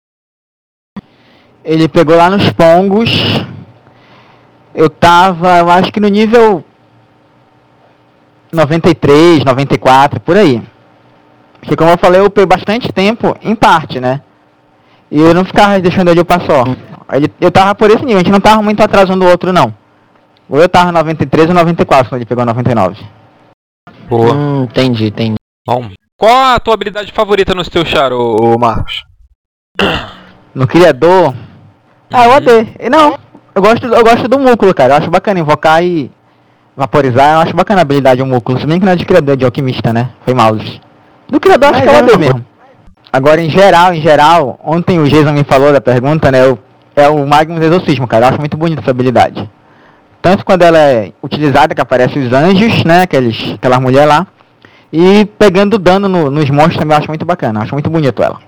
Speaker 2: Ele pegou lá nos Pongos. Eu tava, eu acho que no nível noventa e três, noventa e quatro, por aí. Porque como eu falei, eu peguei bastante tempo em parte, né? E eu não ficava deixando ele upar só. Ele, eu tava por esse nível, a gente não tava muito atrás um do outro não. Ou eu tava noventa e três ou noventa e quatro quando ele pegou noventa e nove.
Speaker 1: Boa.
Speaker 3: Hum, entendi, entendi.
Speaker 1: Bom. Qual a tua habilidade favorita no seu char, ô, ô Marcos?
Speaker 2: No criador. Ah, o A D. E não, eu gosto, eu gosto do músculo, cara. Eu acho bacana invocar e vaporizar. Eu acho bacana a habilidade do músculo. Se bem que não é de criador, é de alquimista, né? Foi mouse. Do criador acho
Speaker 3: Mas
Speaker 2: que é o
Speaker 3: é
Speaker 2: A D
Speaker 3: mesmo.
Speaker 2: mesmo. Agora, em geral, em geral, ontem o Jason me falou da pergunta, né? o- É o Magnus Exorcismo, cara. Eu acho muito bonita essa habilidade. Tanto quando ela é utilizada, que aparece os anjos, né? Aqueles, aquela mulher lá. E pegando dano no- nos monstros também eu acho muito bacana. Eu acho muito bonito ela.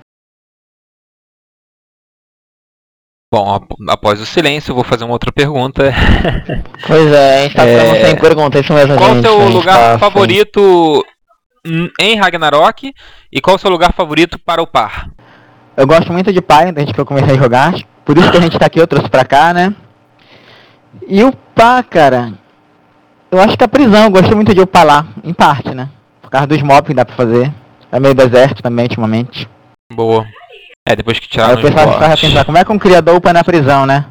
Speaker 1: Bom, ap- após o silêncio, eu vou fazer uma outra pergunta.
Speaker 3: Pois é, a gente tá
Speaker 1: É,
Speaker 3: ficando sem pergunta, isso mesmo,
Speaker 1: Qual o
Speaker 3: gente.
Speaker 1: seu
Speaker 3: a gente
Speaker 1: lugar
Speaker 3: tá sem-
Speaker 1: favorito hum, em Ragnarok? E qual o seu lugar favorito para o par?
Speaker 2: Eu gosto muito de Pyre, desde que eu comecei a jogar. Por isso que a gente tá aqui, eu trouxe pra cá, né? E o Upar, cara, eu acho que a prisão, eu gosto muito de upar lá, em parte, né? Por causa dos mobs que dá pra fazer. É meio deserto também, ultimamente.
Speaker 1: Boa. É, depois que
Speaker 2: Aí
Speaker 1: tiraram
Speaker 2: o pessoal
Speaker 1: os
Speaker 2: ficava
Speaker 1: bots.
Speaker 2: pensando, como é que um criador upa na prisão, né?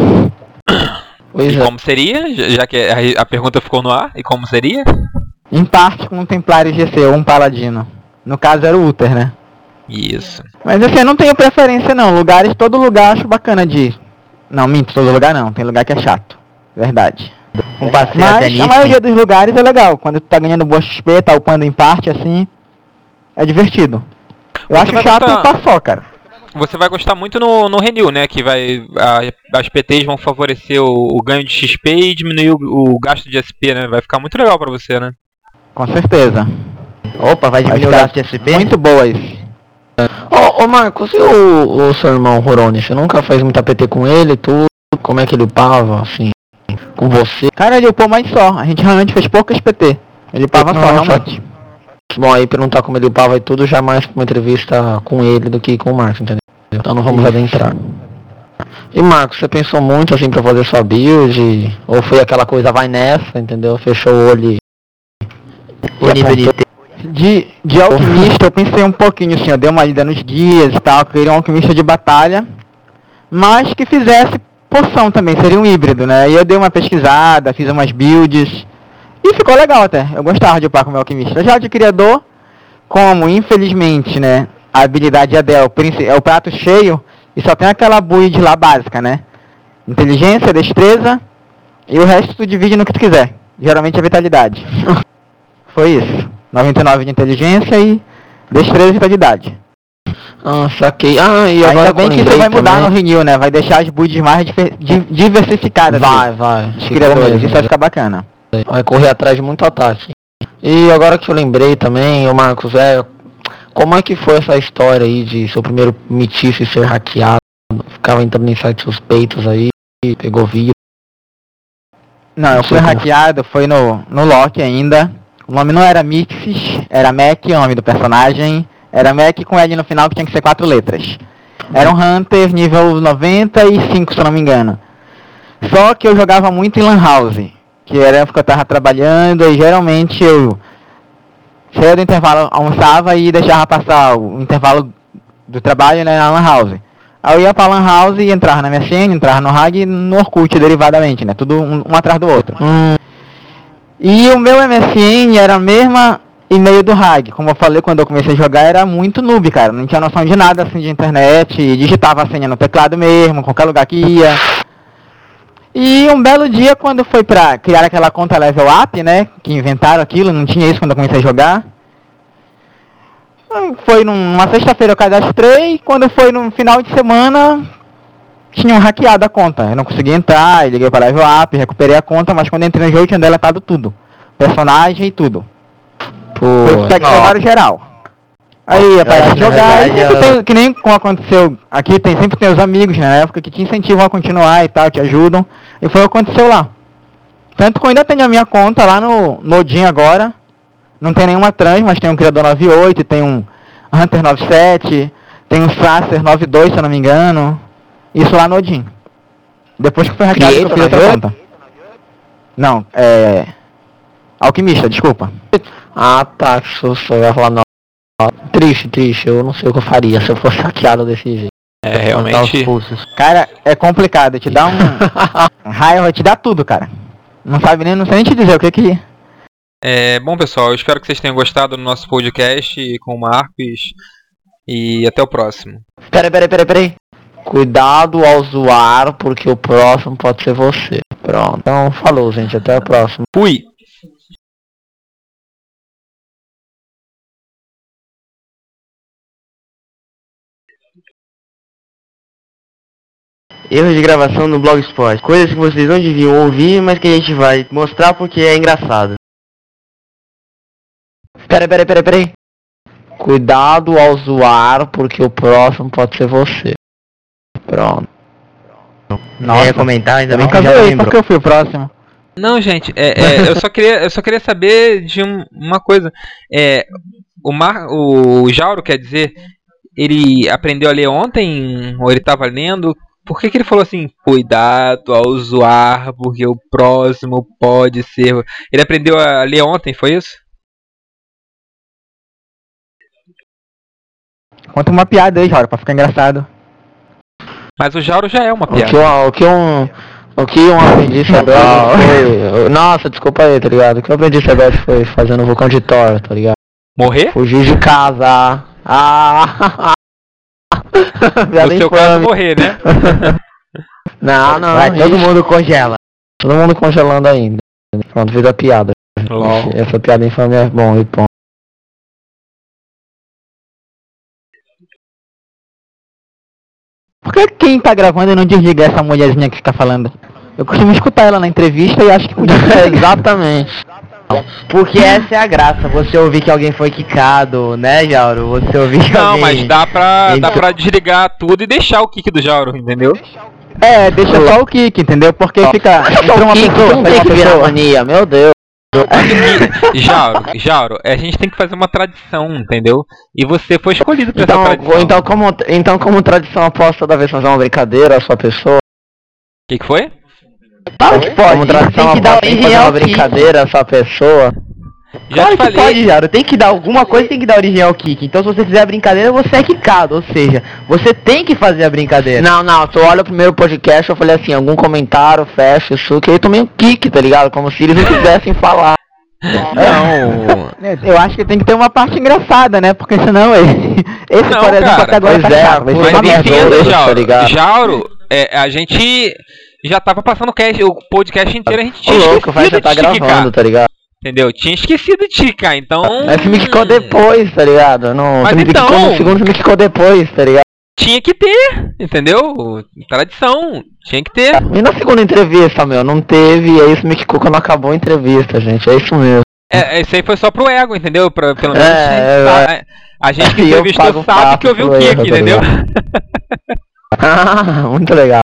Speaker 2: Pois
Speaker 1: E
Speaker 2: é.
Speaker 1: como seria? Já já que a, a pergunta ficou no ar, e como seria?
Speaker 2: Em parte com um Templário G C ou um Paladino. No caso era o Uther, né?
Speaker 1: Isso.
Speaker 2: Mas assim, eu não tenho preferência não. Lugares, todo lugar eu acho bacana de ir. Não, minto, todo lugar não. Tem lugar que é chato. Verdade.
Speaker 3: Um passeio até
Speaker 2: Mas
Speaker 3: nisso.
Speaker 2: a maioria dos lugares é legal. Quando tu tá ganhando boa X P, tá upando em parte, assim, é divertido. Eu
Speaker 1: Você
Speaker 2: acho
Speaker 1: vai
Speaker 2: chato
Speaker 1: gostar-
Speaker 2: upar só, cara.
Speaker 1: Você vai gostar muito no, no Renew, né? Que vai. A, as P Ts vão favorecer o, o ganho de X P e diminuir o, o gasto de S P, né? Vai ficar muito legal pra você, né?
Speaker 2: Com certeza.
Speaker 3: Opa, vai diminuir o
Speaker 2: Vai
Speaker 3: gasto de
Speaker 2: ficar
Speaker 3: S P?
Speaker 2: muito boa isso.
Speaker 4: Ô, ô Marcos, e o, o seu irmão Roroni? Você nunca fez muita P T com ele, tudo? Como é que ele upava, assim, com você?
Speaker 2: Cara, ele upou mais só. A gente realmente fez poucas P T. Ele upava só,
Speaker 4: Nossa.
Speaker 2: realmente.
Speaker 4: Bom, aí perguntar como ele upava e tudo, já mais uma entrevista com ele do que com o Marcos, entendeu? Então não vamos adentrar. E Marcos, você pensou muito assim pra fazer sua build? Ou foi aquela coisa, vai nessa, entendeu? Fechou o olho e...
Speaker 3: O nível de
Speaker 4: apontou.
Speaker 2: De, de alquimista eu pensei um pouquinho assim, eu dei uma lida nos guias e tal, queria um alquimista de batalha, mas que fizesse poção também, seria um híbrido, né? E eu dei uma pesquisada, fiz umas builds, e ficou legal até, eu gostava de upar como alquimista. Já de criador, como infelizmente, né, a habilidade Adel é o princi- é o prato cheio, e só tem aquela build lá básica, né? Inteligência, destreza, e o resto tu divide no que tu quiser, geralmente é vitalidade. Foi isso. noventa e nove de inteligência e destreza e vitalidade.
Speaker 4: Ah, saquei. Ah, e agora
Speaker 2: Ainda bem
Speaker 4: eu
Speaker 2: que isso
Speaker 4: lembrei
Speaker 2: vai mudar no
Speaker 4: também.
Speaker 2: Renew, né? Vai deixar as builds mais difer- di- diversificadas.
Speaker 4: Vai,
Speaker 2: dos-
Speaker 4: vai.
Speaker 2: Dos
Speaker 4: Ficou
Speaker 2: criadores.
Speaker 4: mesmo,
Speaker 2: Isso vai ficar bacana.
Speaker 4: vai correr atrás de muito ataque. E agora que eu lembrei também, o Marcos, é, como é que foi essa história aí de seu primeiro mitiço ser hackeado? Ficava entrando em sites suspeitos aí, pegou vírus.
Speaker 2: Não, eu
Speaker 4: Não
Speaker 2: fui
Speaker 4: sei como-
Speaker 2: hackeado, foi no, no Loki ainda. O nome não era Mixis, era Mac, o nome do personagem. Era Mac com L no final, que tinha que ser quatro letras. Era um Hunter nível noventa e cinco, se eu não me engano. Só que eu jogava muito em Lan House, que era a época que eu tava trabalhando, e geralmente eu saía do intervalo, almoçava e deixava passar o intervalo do trabalho, né, na Lan House. Aí eu ia pra Lan House e entrava na M S N, entrava no Rag e no Orkut derivadamente, né, tudo um, um atrás do outro.
Speaker 4: Hum,
Speaker 2: E o meu M S N era a mesma e-mail do Rag. Como eu falei, quando eu comecei a jogar, era muito noob, cara. Não tinha noção de nada, assim, de internet. Digitava a senha no teclado mesmo, qualquer lugar que ia. E um belo dia, quando foi pra criar aquela conta Level Up, né? Que inventaram aquilo, não tinha isso quando eu comecei a jogar. Foi numa sexta-feira eu cadastrei, quando foi no final de semana, tinham hackeado a conta. Eu não conseguia entrar, eu liguei para Level Up, recuperei a conta, mas quando entrei no jogo tinha deletado tudo. Personagem e tudo. Foi
Speaker 4: pô,
Speaker 2: pegaram geral. Aí ia parar de
Speaker 3: na
Speaker 2: jogar, e
Speaker 3: verdade,
Speaker 2: sempre
Speaker 3: eu-
Speaker 2: tem, que nem como aconteceu aqui, tem, sempre tem os amigos, né, na época que te incentivam a continuar e tal, te ajudam. E foi o que aconteceu lá. Tanto que eu ainda tenho a minha conta lá no Nodin agora. Não tem nenhuma trans, mas tem um Criador noventa e oito, tem um Hunter noventa e sete, tem um Sacer noventa e dois, se eu não me engano. Isso lá no Odin. Depois que foi hackeado que eu fiz
Speaker 4: Creator
Speaker 2: outra
Speaker 4: noventa e
Speaker 2: conta. Não, é... Alquimista, desculpa.
Speaker 4: ah tá, que sou só, eu ia falar, não. Triste, triste, eu não sei o que eu faria se eu fosse hackeado desse jeito.
Speaker 1: É,
Speaker 3: Cortar os
Speaker 1: realmente.
Speaker 3: pulsos.
Speaker 2: Cara, é complicado, te dá um... raiva, te dá tudo, cara. Não sabe nem, não sei nem te dizer o que que...
Speaker 1: É, bom, pessoal, eu espero que vocês tenham gostado do nosso podcast com o Marcos. E até o próximo.
Speaker 4: Peraí, peraí, peraí, peraí. Cuidado ao zoar, porque o próximo pode ser você. Pronto, então falou, gente, até o próximo.
Speaker 1: Fui!
Speaker 3: Erros de gravação no Blogspot. Coisas que vocês não deviam ouvir, mas que a gente vai mostrar porque é engraçado.
Speaker 4: Peraí, peraí, peraí, peraí. Cuidado ao zoar, porque o próximo pode ser você. Pronto.
Speaker 3: Não ia comentar, ainda
Speaker 2: eu
Speaker 3: bem que
Speaker 2: nunca
Speaker 3: já
Speaker 2: zoei,
Speaker 3: lembrou.
Speaker 2: porque eu fui o próximo.
Speaker 1: Não, gente, é, é, eu, só queria, eu só queria saber de um- uma coisa. É, o, Mar, o Jauro, quer dizer, ele aprendeu a ler ontem? Ou ele estava lendo? Por que, que ele falou assim, cuidado ao zoar, porque o próximo pode ser... Ele aprendeu a ler ontem, foi isso?
Speaker 2: Conta uma piada aí, Jauro, pra ficar engraçado.
Speaker 1: Mas o Jauro já é uma
Speaker 4: O que,
Speaker 1: piada.
Speaker 4: eu- o que um. O que um aprendiz rebelde foi. Nossa, desculpa aí, tá ligado? O que um aprendiz rebelde foi fazendo o vulcão de Thor, tá ligado?
Speaker 1: Morrer?
Speaker 4: Fugir de casa. Ah! Piada
Speaker 1: No seu caso,
Speaker 4: infame.
Speaker 1: morrer, né?
Speaker 4: Não, não.
Speaker 3: Vai, todo
Speaker 4: ixi,
Speaker 3: mundo congela.
Speaker 4: todo mundo congelando ainda. Pronto, fez a piada.
Speaker 1: Lol.
Speaker 4: Essa piada infame é bom e ponto.
Speaker 2: Por que quem tá gravando e não desliga essa mulherzinha que fica falando? Eu costumo escutar ela na entrevista e acho que podia ser.
Speaker 4: Exatamente.
Speaker 3: Porque essa é a graça, você ouvir que alguém foi quicado, né, Jauro? Você ouvir que
Speaker 1: Não,
Speaker 3: alguém...
Speaker 1: mas dá pra, dá
Speaker 3: Então-
Speaker 1: pra desligar tudo e deixar o kick do Jauro, entendeu?
Speaker 2: É, deixa só o kick, entendeu? Porque fica. Entra uma pessoa,
Speaker 4: não
Speaker 2: sai
Speaker 4: tem
Speaker 2: uma
Speaker 4: que virar
Speaker 2: pessoa.
Speaker 4: mania, meu Deus.
Speaker 1: Jauro, Jauro, a gente tem que fazer uma tradição, entendeu? E você foi escolhido pra
Speaker 4: Então,
Speaker 1: essa tradição.
Speaker 4: então, como, então, como tradição, eu posso toda vez fazer uma brincadeira à sua pessoa?
Speaker 1: O que, que foi?
Speaker 3: Claro que pode,
Speaker 4: Como tradição,
Speaker 3: tem que
Speaker 4: eu
Speaker 3: dar
Speaker 4: posso
Speaker 3: origem
Speaker 4: fazer
Speaker 3: ao
Speaker 4: uma
Speaker 3: kick.
Speaker 4: brincadeira à sua pessoa?
Speaker 1: Já
Speaker 3: Claro
Speaker 1: te
Speaker 3: que
Speaker 1: falei.
Speaker 3: pode, Jauro. Tem que dar alguma coisa, tem que dar origem ao kick. Então se você fizer a brincadeira, você é quicado. Ou seja, você tem que fazer a brincadeira.
Speaker 4: Não, não, tu olha o primeiro podcast, eu falei assim, algum comentário, fecha, isso, que aí tomei um kick, tá ligado? Como se eles não quisessem falar.
Speaker 1: Não.
Speaker 2: Eu acho que tem que ter uma parte engraçada, né? Porque senão esse, esse
Speaker 1: Não,
Speaker 2: por exemplo,
Speaker 1: cara,
Speaker 2: até agora tá
Speaker 4: pois é,
Speaker 2: chato. Vai ser
Speaker 1: Mas
Speaker 2: uma merda.
Speaker 1: entenda,
Speaker 4: tá
Speaker 1: Jauro.
Speaker 4: ligado?
Speaker 1: Jauro, é, a gente já tava passando o, cast, o podcast inteiro, a gente
Speaker 4: Ô
Speaker 1: tinha
Speaker 4: louco, vai, já
Speaker 1: esquecido
Speaker 4: tá
Speaker 1: de te quicar,
Speaker 4: gravando, tá ligado?
Speaker 1: entendeu? Tinha esquecido de te quicar, então...
Speaker 4: Mas você me quicou depois, tá ligado? Não,
Speaker 1: Mas
Speaker 4: você me
Speaker 1: então-
Speaker 4: quicou no segundo, você me quicou depois, tá ligado?
Speaker 1: Tinha que ter, entendeu? Tradição, tinha que ter.
Speaker 4: E na segunda entrevista, meu, não teve, e aí isso me quicou quando acabou a entrevista, gente, é isso mesmo.
Speaker 1: É, esse aí foi só pro ego, entendeu? Pra, pelo menos
Speaker 4: É,
Speaker 1: a, a gente que
Speaker 4: E eu
Speaker 1: entrevistou
Speaker 4: pago
Speaker 1: sabe
Speaker 4: papo
Speaker 1: que ouviu o
Speaker 4: pro
Speaker 1: kick,
Speaker 4: erro, tá
Speaker 1: entendeu?
Speaker 4: Ah, muito legal.